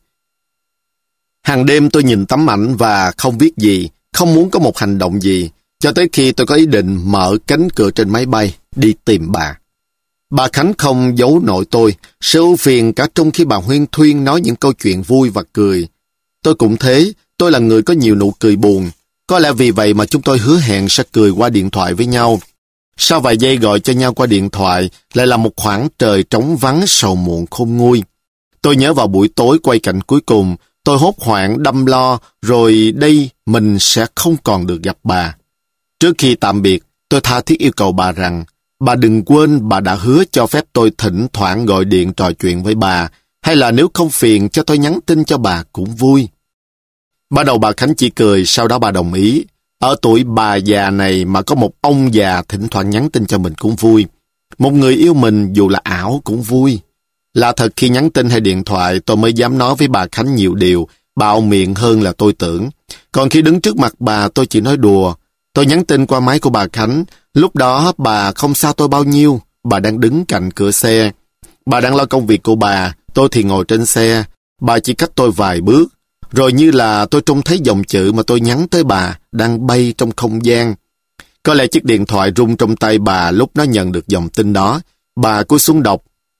Hàng đêm tôi nhìn tấm ảnh và không viết gì, không muốn có một hành động gì, cho tới khi tôi có ý định mở cánh cửa trên máy bay, đi tìm bà. Bà Khánh không giấu nổi tôi, sự ưu phiền cả trong khi bà huyên thuyên nói những câu chuyện vui và cười. Tôi cũng thế, tôi là người có nhiều nụ cười buồn. Có lẽ vì vậy mà chúng tôi hứa hẹn sẽ cười qua điện thoại với nhau. Sau vài giây gọi cho nhau qua điện thoại, lại là một khoảng trời trống vắng sầu muộn khôn nguôi. Tôi nhớ vào buổi tối quay cảnh cuối cùng, tôi hốt hoảng đâm lo, rồi đây mình sẽ không còn được gặp bà. Trước khi tạm biệt, tôi tha thiết yêu cầu bà rằng, bà đừng quên bà đã hứa cho phép tôi thỉnh thoảng gọi điện trò chuyện với bà, hay là nếu không phiền cho tôi nhắn tin cho bà cũng vui. Ban đầu bà Khánh chỉ cười, sau đó bà đồng ý. Ở tuổi bà già này mà có một ông già thỉnh thoảng nhắn tin cho mình cũng vui. Một người yêu mình dù là ảo cũng vui. Là thật khi nhắn tin hay điện thoại tôi mới dám nói với bà Khánh nhiều điều, bạo miệng hơn là tôi tưởng. Còn khi đứng trước mặt bà tôi chỉ nói đùa. Tôi nhắn tin qua máy của bà Khánh, lúc đó bà không xa tôi bao nhiêu, bà đang đứng cạnh cửa xe. Bà đang lo công việc của bà, tôi thì ngồi trên xe, bà chỉ cách tôi vài bước. Rồi như là tôi trông thấy dòng chữ mà tôi nhắn tới bà đang bay trong không gian. Có lẽ chiếc điện thoại rung trong tay bà lúc nó nhận được dòng tin đó. Bà cúi xuống đọc.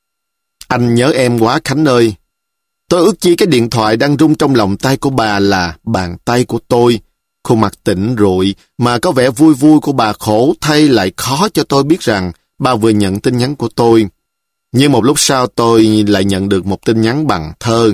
Anh nhớ em quá Khánh ơi. Tôi ước chi cái điện thoại đang rung trong lòng tay của bà là bàn tay của tôi. Khuôn mặt tỉnh rụi mà có vẻ vui vui của bà khổ thay lại khó cho tôi biết rằng bà vừa nhận tin nhắn của tôi. Nhưng một lúc sau tôi lại nhận được một tin nhắn bằng thơ.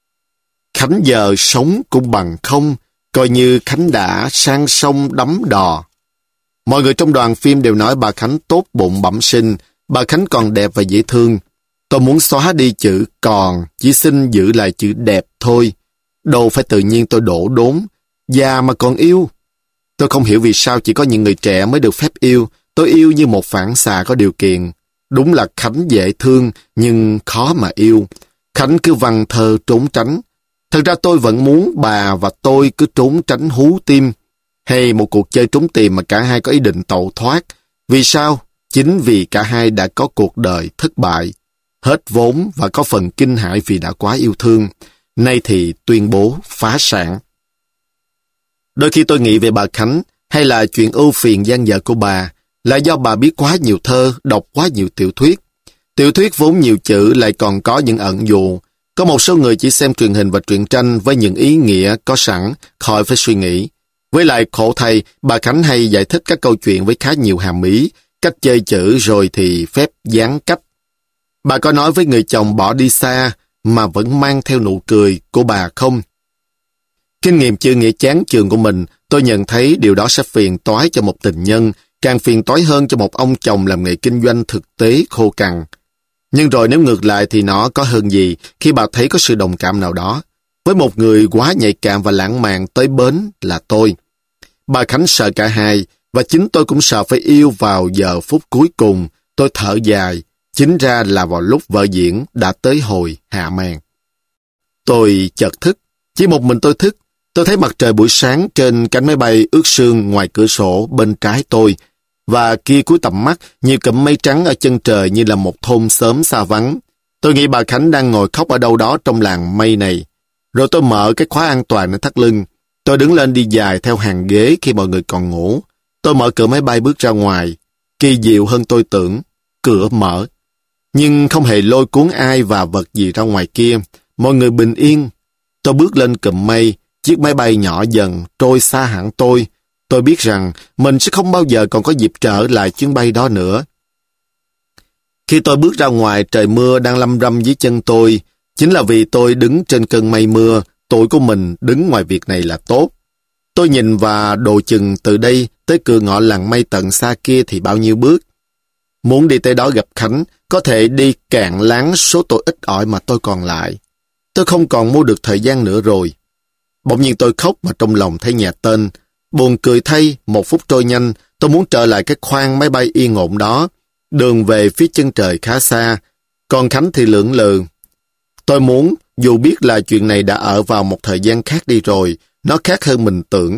Khánh giờ sống cũng bằng không, coi như Khánh đã sang sông đắm đò. Mọi người trong đoàn phim đều nói bà Khánh tốt bụng bẩm sinh, bà Khánh còn đẹp và dễ thương. Tôi muốn xóa đi chữ còn, chỉ xin giữ lại chữ đẹp thôi. Đâu phải tự nhiên tôi đổ đốn, già mà còn yêu. Tôi không hiểu vì sao chỉ có những người trẻ mới được phép yêu, tôi yêu như một phản xạ có điều kiện. Đúng là Khánh dễ thương, nhưng khó mà yêu. Khánh cứ văn thơ trốn tránh. Thật ra tôi vẫn muốn bà và tôi cứ trốn tránh hú tim, hay một cuộc chơi trốn tìm mà cả hai có ý định tẩu thoát. Vì sao? Chính vì cả hai đã có cuộc đời thất bại, hết vốn và có phần kinh hãi vì đã quá yêu thương. Nay thì tuyên bố phá sản. Đôi khi tôi nghĩ về bà Khánh, hay là chuyện ưu phiền gian dở của bà, là do bà biết quá nhiều thơ, đọc quá nhiều tiểu thuyết. Tiểu thuyết vốn nhiều chữ lại còn có những ẩn dụ. Có một số người chỉ xem truyền hình và truyện tranh với những ý nghĩa có sẵn, khỏi phải suy nghĩ. Với lại khổ thay, bà Khánh hay giải thích các câu chuyện với khá nhiều hàm ý, cách chơi chữ rồi thì phép gián cách. Bà có nói với người chồng bỏ đi xa mà vẫn mang theo nụ cười của bà không? Kinh nghiệm chữ nghĩa chán chường của mình, tôi nhận thấy điều đó sẽ phiền toái cho một tình nhân, càng phiền toái hơn cho một ông chồng làm nghề kinh doanh thực tế khô cằn. Nhưng rồi nếu ngược lại thì nó có hơn gì khi bà thấy có sự đồng cảm nào đó với một người quá nhạy cảm và lãng mạn tới bến là tôi. Bà Khánh sợ cả hai, và chính tôi cũng sợ phải yêu vào giờ phút cuối cùng. Tôi thở dài, chính ra là vào lúc vở diễn đã tới hồi hạ màn. Tôi chợt thức, chỉ một mình tôi thức. Tôi thấy mặt trời buổi sáng trên cánh máy bay ướt sương ngoài cửa sổ bên trái tôi, và kia cuối tầm mắt, nhiều cụm mây trắng ở chân trời như là một thôn xóm xa vắng. Tôi nghĩ bà Khánh đang ngồi khóc ở đâu đó trong làng mây này. Rồi tôi mở cái khóa an toàn ở thắt lưng. Tôi đứng lên đi dài theo hàng ghế khi mọi người còn ngủ. Tôi mở cửa máy bay bước ra ngoài. Kỳ diệu hơn tôi tưởng, cửa mở. Nhưng không hề lôi cuốn ai và vật gì ra ngoài kia. Mọi người bình yên. Tôi bước lên cụm mây, chiếc máy bay nhỏ dần, trôi xa hẳn tôi. Tôi biết rằng mình sẽ không bao giờ còn có dịp trở lại chuyến bay đó nữa. Khi tôi bước ra ngoài, trời mưa đang lâm râm dưới chân tôi. Chính là vì tôi đứng trên cơn mây mưa, tuổi của mình đứng ngoài việc này là tốt. Tôi nhìn và đồ chừng từ đây tới cửa ngõ làng mây tận xa kia thì bao nhiêu bước. Muốn đi tới đó gặp Khánh, có thể đi cạn láng số tuổi ít ỏi mà tôi còn lại. Tôi không còn mua được thời gian nữa rồi. Bỗng nhiên tôi khóc mà trong lòng thấy nhà tên. Buồn cười thay, một phút trôi nhanh, tôi muốn trở lại cái khoang máy bay yên ổn đó. Đường về phía chân trời khá xa, còn Khánh thì lưỡng lự. Tôi muốn, dù biết là chuyện này đã ở vào một thời gian khác đi rồi, nó khác hơn mình tưởng.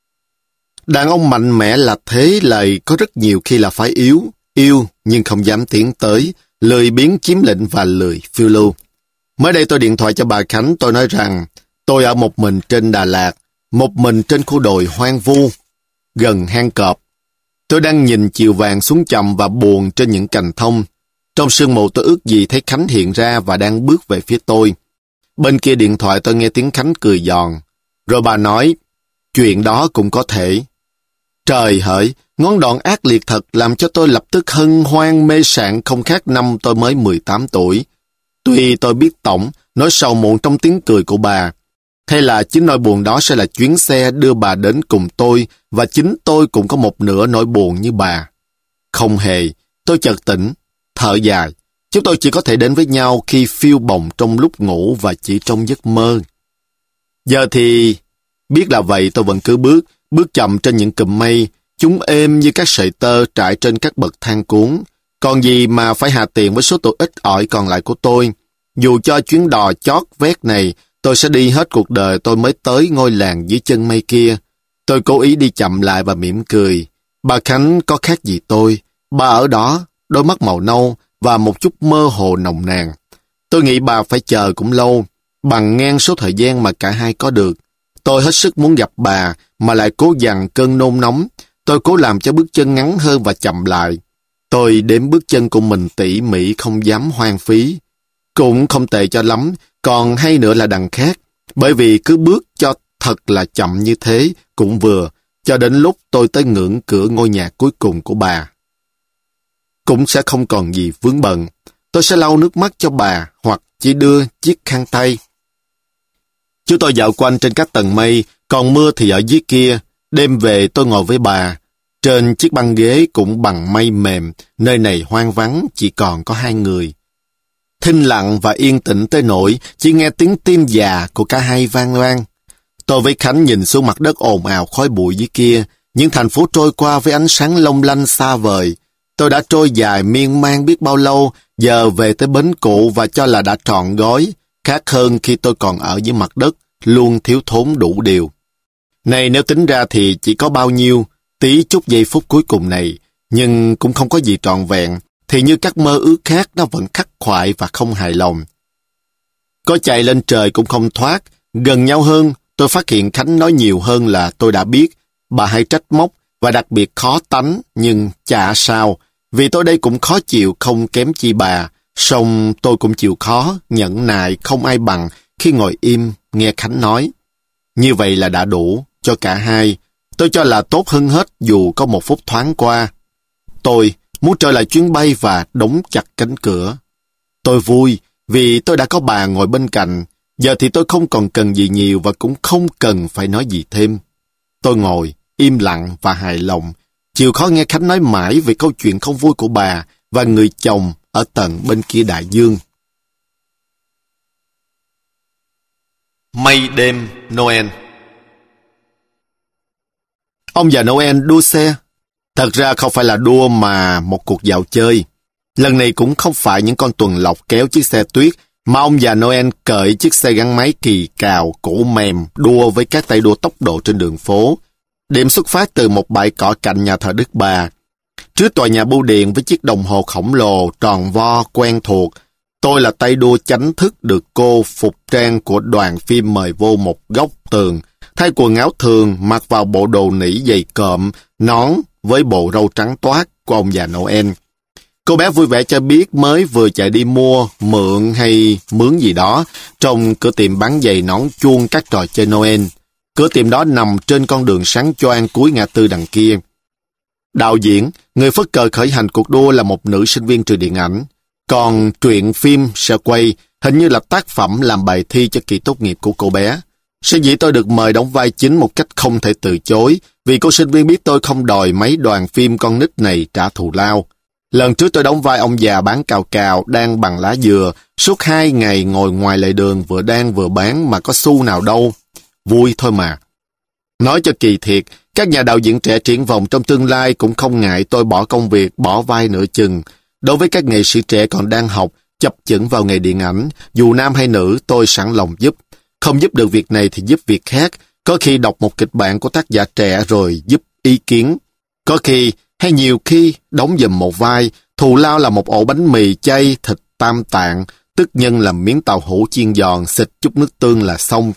Đàn ông mạnh mẽ là thế, lời có rất nhiều khi là phải yếu, yêu nhưng không dám tiến tới, lười biếng chiếm lĩnh và lười phiêu lưu. Mới đây tôi điện thoại cho bà Khánh, tôi nói rằng tôi ở một mình trên Đà Lạt, một mình trên khu đồi hoang vu, gần hang cọp. Tôi đang nhìn chiều vàng xuống chậm và buồn trên những cành thông. Trong sương mù tôi ước gì thấy Khánh hiện ra và đang bước về phía tôi. Bên kia điện thoại tôi nghe tiếng Khánh cười giòn. Rồi bà nói, chuyện đó cũng có thể. Trời hỡi, ngón đòn ác liệt thật làm cho tôi lập tức hân hoan mê sảng không khác năm tôi mới mười tám tuổi. Tuy tôi biết tổng, nói sầu muộn trong tiếng cười của bà. Hay là chính nỗi buồn đó sẽ là chuyến xe đưa bà đến cùng tôi và chính tôi cũng có một nửa nỗi buồn như bà. Không hề, tôi chợt tỉnh, thở dài. Chúng tôi chỉ có thể đến với nhau khi phiêu bồng trong lúc ngủ và chỉ trong giấc mơ. Giờ thì biết là vậy tôi vẫn cứ bước, bước chậm trên những cụm mây, chúng êm như các sợi tơ trải trên các bậc thang cuốn. Còn gì mà phải hà tiền với số tuổi ít ỏi còn lại của tôi. Dù cho chuyến đò chót vét này, tôi sẽ đi hết cuộc đời tôi mới tới ngôi làng dưới chân mây kia. Tôi cố ý đi chậm lại và mỉm cười. Bà Khánh có khác gì tôi. Bà ở đó, đôi mắt màu nâu và một chút mơ hồ nồng nàn. Tôi nghĩ bà phải chờ cũng lâu, bằng ngang số thời gian mà cả hai có được. Tôi hết sức muốn gặp bà, mà lại cố dằn cơn nôn nóng. Tôi cố làm cho bước chân ngắn hơn và chậm lại. Tôi đếm bước chân của mình tỉ mỉ không dám hoang phí. Cũng không tệ cho lắm, còn hay nữa là đằng khác. Bởi vì cứ bước cho thật là chậm như thế cũng vừa, cho đến lúc tôi tới ngưỡng cửa ngôi nhà cuối cùng của bà. Cũng sẽ không còn gì vướng bận. Tôi sẽ lau nước mắt cho bà hoặc chỉ đưa chiếc khăn tay. Chúng tôi dạo quanh trên các tầng mây, còn mưa thì ở dưới kia. Đêm về tôi ngồi với bà. Trên chiếc băng ghế cũng bằng mây mềm, nơi này hoang vắng chỉ còn có hai người. Thinh lặng và yên tĩnh tới nỗi chỉ nghe tiếng tim già của cả hai vang loang. Tôi với Khánh nhìn xuống mặt đất ồn ào khói bụi dưới kia, những thành phố trôi qua với ánh sáng long lanh xa vời. Tôi đã trôi dài miên man biết bao lâu, giờ về tới bến cũ và cho là đã trọn gói, khác hơn khi tôi còn ở dưới mặt đất, luôn thiếu thốn đủ điều. Này nếu tính ra thì chỉ có bao nhiêu, tí chút giây phút cuối cùng này, nhưng cũng không có gì trọn vẹn, thì như các mơ ước khác nó vẫn khắc khoải và không hài lòng. Có chạy lên trời cũng không thoát, gần nhau hơn, tôi phát hiện Khánh nói nhiều hơn là tôi đã biết. Bà hay trách móc và đặc biệt khó tánh, nhưng chả sao, vì tôi đây cũng khó chịu không kém chi bà, song tôi cũng chịu khó, nhẫn nại không ai bằng khi ngồi im nghe Khánh nói. Như vậy là đã đủ cho cả hai. Tôi cho là tốt hơn hết dù có một phút thoáng qua. Tôi muốn trở lại chuyến bay và đóng chặt cánh cửa. Tôi vui vì tôi đã có bà ngồi bên cạnh. Giờ thì tôi không còn cần gì nhiều và cũng không cần phải nói gì thêm. Tôi ngồi, im lặng và hài lòng, chịu khó nghe Khánh nói mãi về câu chuyện không vui của bà và người chồng ở tận bên kia đại dương. Mây đêm Noel. Ông già Noel đua xe. Thật ra không phải là đua mà một cuộc dạo chơi. Lần này cũng không phải những con tuần lộc kéo chiếc xe tuyết, mà ông già Noel cởi chiếc xe gắn máy kỳ cào, cổ mềm, đua với các tay đua tốc độ trên đường phố. Điểm xuất phát từ một bãi cỏ cạnh nhà thờ Đức Bà. Trước tòa nhà bưu điện với chiếc đồng hồ khổng lồ, tròn vo, quen thuộc, tôi là tay đua chánh thức được cô phục trang của đoàn phim mời vô một góc tường, thay quần áo thường, mặc vào bộ đồ nỉ dày cộm, nón với bộ râu trắng toát của ông già Noel. Cô bé vui vẻ cho biết mới vừa chạy đi mua, mượn hay mướn gì đó trong cửa tiệm bán giày nón chuông các trò chơi Noel. Cửa tiệm đó nằm trên con đường sáng choang cuối ngã tư đằng kia. Đạo diễn, người phất cờ khởi hành cuộc đua là một nữ sinh viên trường điện ảnh. Còn truyện phim sẽ quay hình như là tác phẩm làm bài thi cho kỳ tốt nghiệp của cô bé. Sở dĩ tôi được mời đóng vai chính một cách không thể từ chối, vì cô sinh viên biết tôi không đòi mấy đoàn phim con nít này trả thù lao. Lần trước tôi đóng vai ông già bán cào cào đang bằng lá dừa, suốt hai ngày ngồi ngoài lề đường vừa đang vừa bán mà có xu nào đâu. Vui thôi mà. Nói cho kỳ thiệt, các nhà đạo diễn trẻ triển vọng trong tương lai cũng không ngại tôi bỏ công việc, bỏ vai nửa chừng. Đối với các nghệ sĩ trẻ còn đang học, chập chững vào nghề điện ảnh, dù nam hay nữ, tôi sẵn lòng giúp. Không giúp được việc này thì giúp việc khác, có khi đọc một kịch bản của tác giả trẻ rồi giúp ý kiến. Có khi, hay nhiều khi, đóng giùm một vai, thù lao là một ổ bánh mì chay, thịt tam tạng, tức nhân làm miếng tàu hũ chiên giòn, xịt chút nước tương là xong.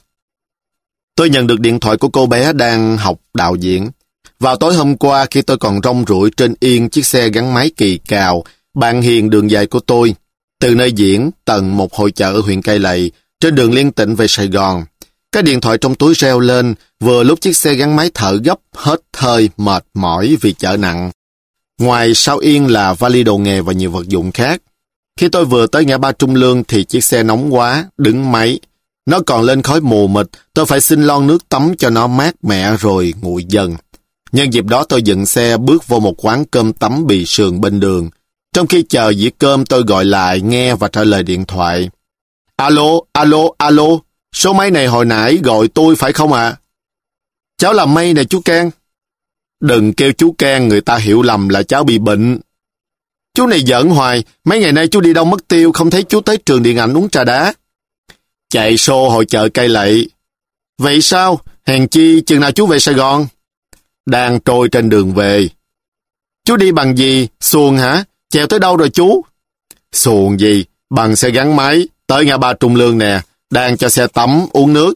Tôi nhận được điện thoại của cô bé đang học đạo diễn. Vào tối hôm qua khi tôi còn rong ruổi trên yên chiếc xe gắn máy kỳ cào, bạn hiền đường dài của tôi, từ nơi diễn tận một hội chợ ở huyện Cai Lậy, trên đường liên tỉnh về Sài Gòn. Cái điện thoại trong túi reo lên, vừa lúc chiếc xe gắn máy thở gấp, hết hơi, mệt mỏi vì chở nặng. Ngoài sau yên là vali đồ nghề và nhiều vật dụng khác. Khi tôi vừa tới ngã ba Trung Lương thì chiếc xe nóng quá, đứng máy. Nó còn lên khói mù mịt, tôi phải xin lon nước tắm cho nó mát mẻ rồi nguội dần. Nhân dịp đó tôi dựng xe bước vô một quán cơm tấm bì sườn bên đường. Trong khi chờ dĩa cơm tôi gọi lại nghe và trả lời điện thoại. Alo, alo, alo, số máy này hồi nãy gọi tôi phải không ạ? À? Cháu là May nè chú Can. Đừng kêu chú Can, người ta hiểu lầm là cháu bị bệnh. Chú này giỡn hoài, mấy ngày nay chú đi đâu mất tiêu, không thấy chú tới trường điện ảnh uống trà đá. Chạy xô hội chợ Cai Lậy. Vậy sao? Hèn chi chừng nào chú về Sài Gòn? Đang trôi trên đường về. Chú đi bằng gì? Xuồng hả? Chèo tới đâu rồi chú? Xuồng gì? Bằng xe gắn máy. Tới ngã ba Trung Lương nè. Đang cho xe tắm uống nước.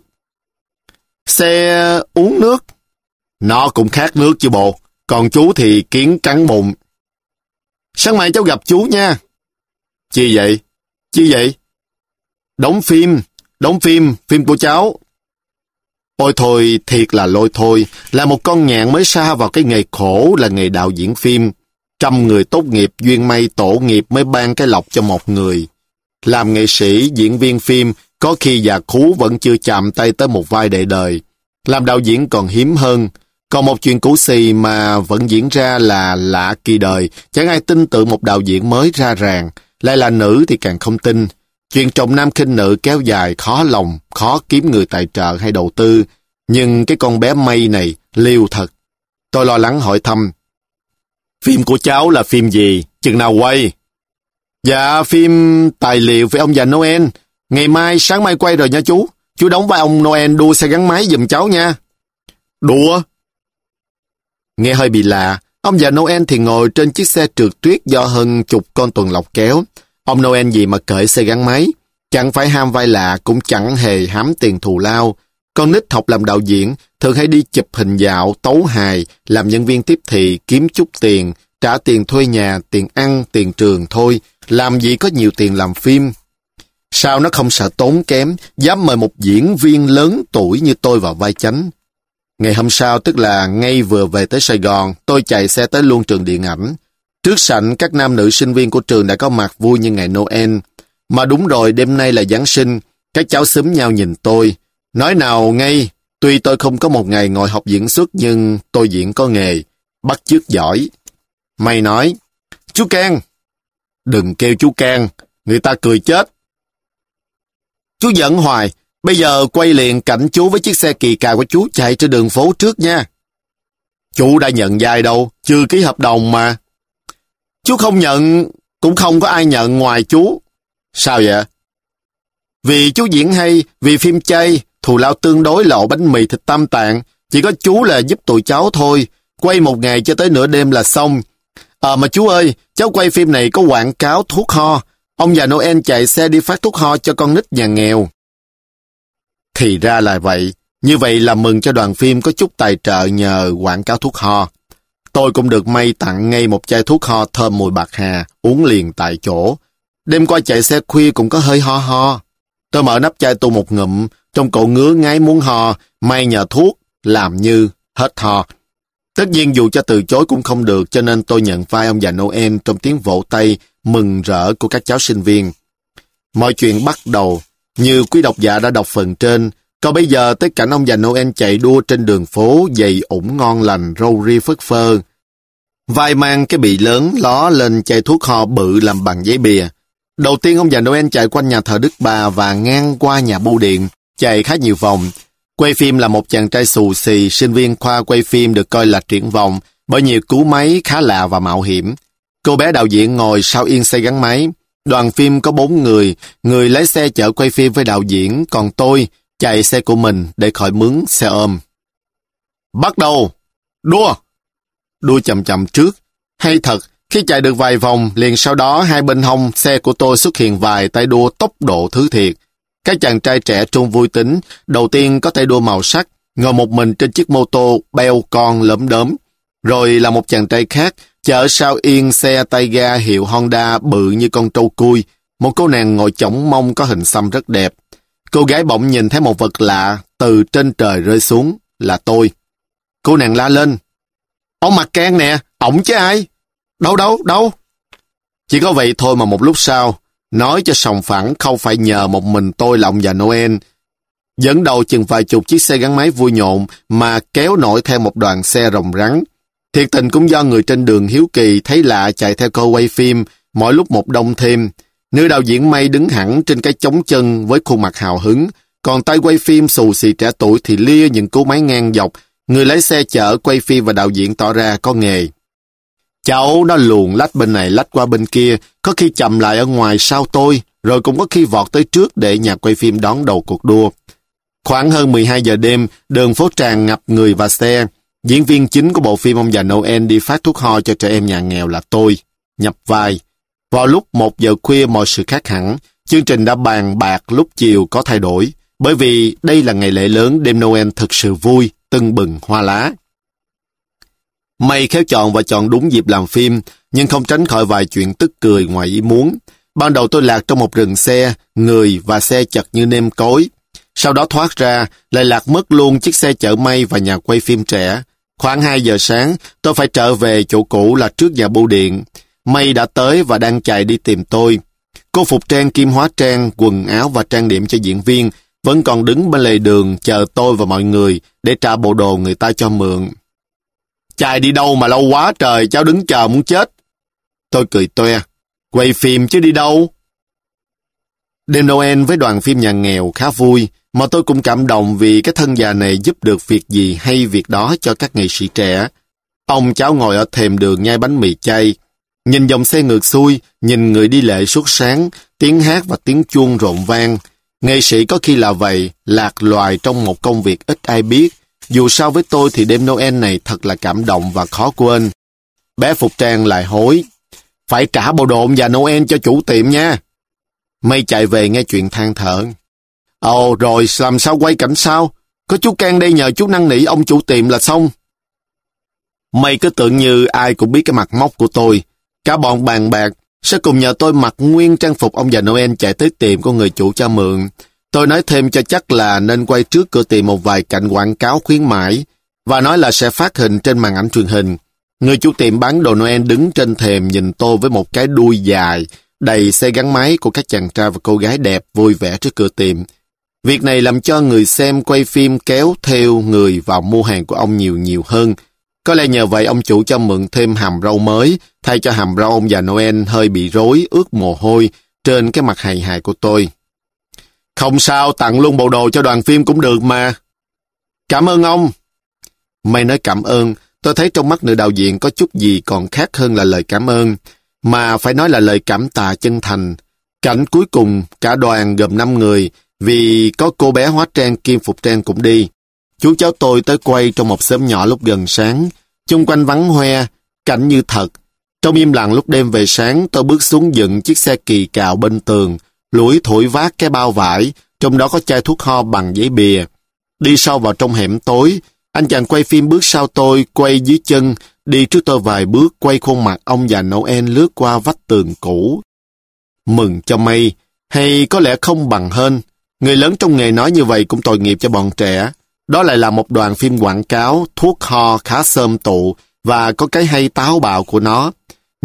Xe uống nước? Nó cũng khát nước chứ bộ. Còn chú thì kiến cắn bụng. Sáng mai cháu gặp chú nha. Chi vậy? Chi vậy? Đóng phim. Đóng phim. Phim của cháu. Ôi thôi, thiệt là lôi thôi. Là một con nhạn mới sa vào cái nghề khổ là nghề đạo diễn phim. Trăm người tốt nghiệp duyên may tổ nghiệp mới ban cái lộc cho một người. Làm nghệ sĩ, diễn viên phim, có khi già khú vẫn chưa chạm tay tới một vai đệ đời. Làm đạo diễn còn hiếm hơn. Còn một chuyện cũ xì mà vẫn diễn ra là lạ kỳ đời. Chẳng ai tin tưởng một đạo diễn mới ra ràng. Lại là nữ thì càng không tin. Chuyện trọng nam khinh nữ kéo dài khó lòng, khó kiếm người tài trợ hay đầu tư. Nhưng cái con bé May này liều thật. Tôi lo lắng hỏi thăm. Phim của cháu là phim gì? Chừng nào quay? Dạ, phim tài liệu về ông già Noel. Ngày mai, sáng mai quay rồi nha chú. Chú đóng vai ông Noel đua xe gắn máy giùm cháu nha. Đùa? Nghe hơi bị lạ. Ông già Noel thì ngồi trên chiếc xe trượt tuyết do hơn chục con tuần lộc kéo. Ông Noel gì mà cởi xe gắn máy. Chẳng phải ham vai lạ, cũng chẳng hề hám tiền thù lao. Con nít học làm đạo diễn, thường hay đi chụp hình dạo, tấu hài, làm nhân viên tiếp thị, kiếm chút tiền, trả tiền thuê nhà, tiền ăn, tiền trường thôi. Làm gì có nhiều tiền làm phim. Sao nó không sợ tốn kém, dám mời một diễn viên lớn tuổi như tôi vào vai chánh. Ngày hôm sau, tức là ngay vừa về tới Sài Gòn, tôi chạy xe tới luôn trường điện ảnh. Trước sảnh, các nam nữ sinh viên của trường đã có mặt vui như ngày Noel. Mà đúng rồi, đêm nay là Giáng sinh, các cháu xúm nhau nhìn tôi. Nói nào ngay, tuy tôi không có một ngày ngồi học diễn xuất nhưng tôi diễn có nghề, bắt chước giỏi. May nói, chú Can. Đừng kêu chú Can, người ta cười chết. Chú giận hoài, bây giờ quay liền cảnh chú với chiếc xe kỳ cào của chú chạy trên đường phố trước nha. Chú đã nhận vai đâu, chưa ký hợp đồng mà. Chú không nhận, cũng không có ai nhận ngoài chú. Sao vậy? Vì chú diễn hay, vì phim chay, thù lao tương đối lậu bánh mì thịt tam tạng, chỉ có chú là giúp tụi cháu thôi, quay một ngày cho tới nửa đêm là xong. Ờ à, mà chú ơi, cháu quay phim này có quảng cáo thuốc ho, ông già Noel chạy xe đi phát thuốc ho cho con nít nhà nghèo. Thì ra là vậy, như vậy là mừng cho đoàn phim có chút tài trợ nhờ quảng cáo thuốc ho. Tôi cũng được May tặng ngay một chai thuốc ho thơm mùi bạc hà, uống liền tại chỗ. Đêm qua chạy xe khuya cũng có hơi ho ho. Tôi mở nắp chai tu một ngụm, trong cổ ngứa ngáy muốn ho, May nhờ thuốc, làm như hết ho. Tất nhiên dù cho từ chối cũng không được, cho nên tôi nhận vai ông già Noel trong tiếng vỗ tay, mừng rỡ của các cháu sinh viên. Mọi chuyện bắt đầu, như quý độc giả đã đọc phần trên, còn bây giờ tới cảnh ông già Noel chạy đua trên đường phố giày ủng ngon lành, râu ria phất phơ. Vai mang cái bị lớn ló lên chai thuốc ho bự làm bằng giấy bìa. Đầu tiên ông già Noel chạy quanh nhà thờ Đức Bà và ngang qua nhà bưu điện, chạy khá nhiều vòng. Quay phim là một chàng trai xù xì, sinh viên khoa quay phim được coi là triển vọng bởi nhiều cú máy khá lạ và mạo hiểm. Cô bé đạo diễn ngồi sau yên xe gắn máy. Đoàn phim có bốn người, người lái xe chở quay phim với đạo diễn, còn tôi chạy xe của mình để khỏi mướn xe ôm. Bắt đầu! Đua! Đua chậm chậm trước. Hay thật, khi chạy được vài vòng, liền sau đó hai bên hông xe của tôi xuất hiện vài tay đua tốc độ thứ thiệt. Các chàng trai trẻ trung vui tính, đầu tiên có tay đua màu sắc, ngồi một mình trên chiếc mô tô beo con lởm đớm. Rồi là một chàng trai khác, chở sau yên xe tay ga hiệu Honda bự như con trâu cui. Một cô nàng ngồi chổng mông có hình xăm rất đẹp. Cô gái bỗng nhìn thấy một vật lạ từ trên trời rơi xuống, là tôi. Cô nàng la lên. Ông Mặt Can nè, ổng chứ ai? Đâu đâu, đâu? Chỉ có vậy thôi mà một lúc sau, nói cho sòng phẳng không phải nhờ một mình tôi là ông già Noel. Dẫn đầu chừng vài chục chiếc xe gắn máy vui nhộn mà kéo nổi theo một đoàn xe rồng rắn. Thiệt tình cũng do người trên đường hiếu kỳ thấy lạ chạy theo cô quay phim, mỗi lúc một đông thêm. Nữ đạo diễn May đứng hẳn trên cái chống chân với khuôn mặt hào hứng, còn tay quay phim xù xì trẻ tuổi thì lia những cú máy ngang dọc. Người lái xe chở quay phim và đạo diễn tỏ ra có nghề. Cháu nó luồn lách bên này lách qua bên kia, có khi chậm lại ở ngoài sau tôi, rồi cũng có khi vọt tới trước để nhà quay phim đón đầu cuộc đua. Khoảng hơn mười hai giờ đêm, đường phố tràn ngập người và xe. Diễn viên chính của bộ phim ông già Noel đi phát thuốc ho cho trẻ em nhà nghèo là tôi, nhập vai. Vào lúc một giờ khuya mọi sự khác hẳn, chương trình đã bàn bạc lúc chiều có thay đổi, bởi vì đây là ngày lễ lớn đêm Noel thực sự vui, tưng bừng hoa lá. May khéo chọn và chọn đúng dịp làm phim, nhưng không tránh khỏi vài chuyện tức cười ngoài ý muốn. Ban đầu tôi lạc trong một rừng xe, người và xe chật như nêm cối. Sau đó thoát ra, lại lạc mất luôn chiếc xe chở May và nhà quay phim trẻ. Khoảng hai giờ sáng, tôi phải trở về chỗ cũ là trước nhà bưu điện. May đã tới và đang chạy đi tìm tôi. Cô phục trang kim hóa trang, quần áo và trang điểm cho diễn viên, vẫn còn đứng bên lề đường chờ tôi và mọi người để trả bộ đồ người ta cho mượn. Chạy đi đâu mà lâu quá trời, cháu đứng chờ muốn chết. Tôi cười toe. Quay phim chứ đi đâu? Đêm Noel với đoàn phim nhà nghèo khá vui, mà tôi cũng cảm động vì cái thân già này giúp được việc gì hay việc đó cho các nghệ sĩ trẻ. Ông cháu ngồi ở thềm đường nhai bánh mì chay, nhìn dòng xe ngược xuôi, nhìn người đi lễ suốt sáng, tiếng hát và tiếng chuông rộn vang. Nghệ sĩ có khi là vậy, lạc loài trong một công việc ít ai biết. Dù sao với tôi thì đêm Noel này thật là cảm động và khó quên. Bé Phục Trang lại hối. Phải trả bộ đồ ông già Noel cho chủ tiệm nha. May chạy về nghe chuyện than thở. Ồ rồi làm sao quay cảnh sao? Có chú Can đây nhờ chú năn nỉ ông chủ tiệm là xong. May cứ tưởng như ai cũng biết cái mặt móc của tôi. Cả bọn bàn bạc sẽ cùng nhờ tôi mặc nguyên trang phục ông già Noel chạy tới tiệm của người chủ cho mượn. Tôi nói thêm cho chắc là nên quay trước cửa tiệm một vài cảnh quảng cáo khuyến mãi và nói là sẽ phát hình trên màn ảnh truyền hình. Người chủ tiệm bán đồ Noel đứng trên thềm nhìn tôi với một cái đuôi dài, đầy xe gắn máy của các chàng trai và cô gái đẹp vui vẻ trước cửa tiệm. Việc này làm cho người xem quay phim kéo theo người vào mua hàng của ông nhiều nhiều hơn. Có lẽ nhờ vậy ông chủ cho mượn thêm hàm râu mới, thay cho hàm râu ông già Noel hơi bị rối, ướt mồ hôi trên cái mặt hài hài của tôi. Không sao, tặng luôn bộ đồ cho đoàn phim cũng được mà. Cảm ơn ông. May nói cảm ơn, tôi thấy trong mắt nữ đạo diễn có chút gì còn khác hơn là lời cảm ơn, mà phải nói là lời cảm tạ chân thành. Cảnh cuối cùng, cả đoàn gồm năm người, vì có cô bé hóa trang Kim Phục Trang cũng đi. Chú cháu tôi tới quay trong một xóm nhỏ lúc gần sáng, chung quanh vắng hoe, cảnh như thật. Trong im lặng lúc đêm về sáng, tôi bước xuống dựng chiếc xe kỳ cào bên tường, lủi thổi vác cái bao vải, trong đó có chai thuốc ho bằng giấy bìa. Đi sâu vào trong hẻm tối, anh chàng quay phim bước sau tôi, quay dưới chân, đi trước tôi vài bước, quay khuôn mặt ông già Noel lướt qua vách tường cũ. Mừng cho May, hay có lẽ không bằng hên. Người lớn trong nghề nói như vậy cũng tội nghiệp cho bọn trẻ. Đó lại là một đoàn phim quảng cáo, thuốc ho khá xôm tụ và có cái hay táo bạo của nó.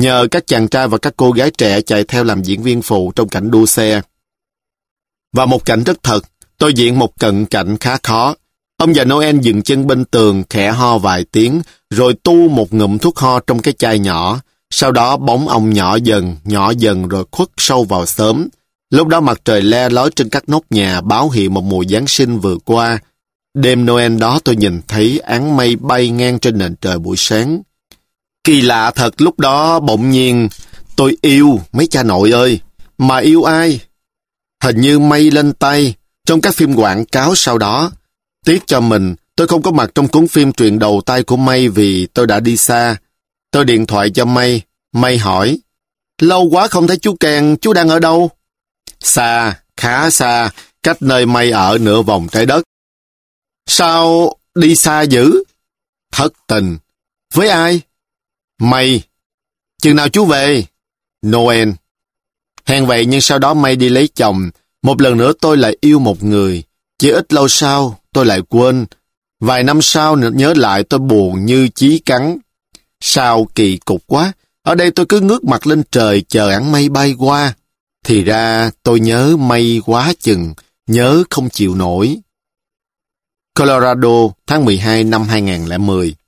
nhờ các chàng trai và các cô gái trẻ chạy theo làm diễn viên phụ trong cảnh đua xe. Và một cảnh rất thật, tôi diễn một cận cảnh khá khó. Ông già Noel dừng chân bên tường, khẽ ho vài tiếng, rồi tu một ngụm thuốc ho trong cái chai nhỏ. Sau đó bóng ông nhỏ dần, nhỏ dần rồi khuất sâu vào xóm. Lúc đó mặt trời le lói trên các nóc nhà báo hiệu một mùa Giáng sinh vừa qua. Đêm Noel đó tôi nhìn thấy áng mây bay ngang trên nền trời buổi sáng. Kỳ lạ thật, lúc đó bỗng nhiên tôi yêu mấy cha nội ơi. Mà yêu ai? Hình như mây lên tay trong các phim quảng cáo sau đó. Tiếc cho mình, tôi không có mặt trong cuốn phim truyện đầu tay của May vì tôi đã đi xa. Tôi điện thoại cho May. May hỏi, lâu quá không thấy chú Ken, chú đang ở đâu? Xa, khá xa, cách nơi May ở nửa vòng trái đất. Sao đi xa dữ? Thất tình. Với ai? May. Chừng nào chú về? Noel. Hèn vậy nhưng sau đó May đi lấy chồng. Một lần nữa tôi lại yêu một người. Chỉ ít lâu sau, tôi lại quên. Vài năm sau nhớ lại tôi buồn như chí cắn. Sao kỳ cục quá. Ở đây tôi cứ ngước mặt lên trời chờ áng mây bay qua. Thì ra tôi nhớ mây quá chừng. Nhớ không chịu nổi. Colorado, tháng mười hai năm hai nghìn không trăm lẻ mười.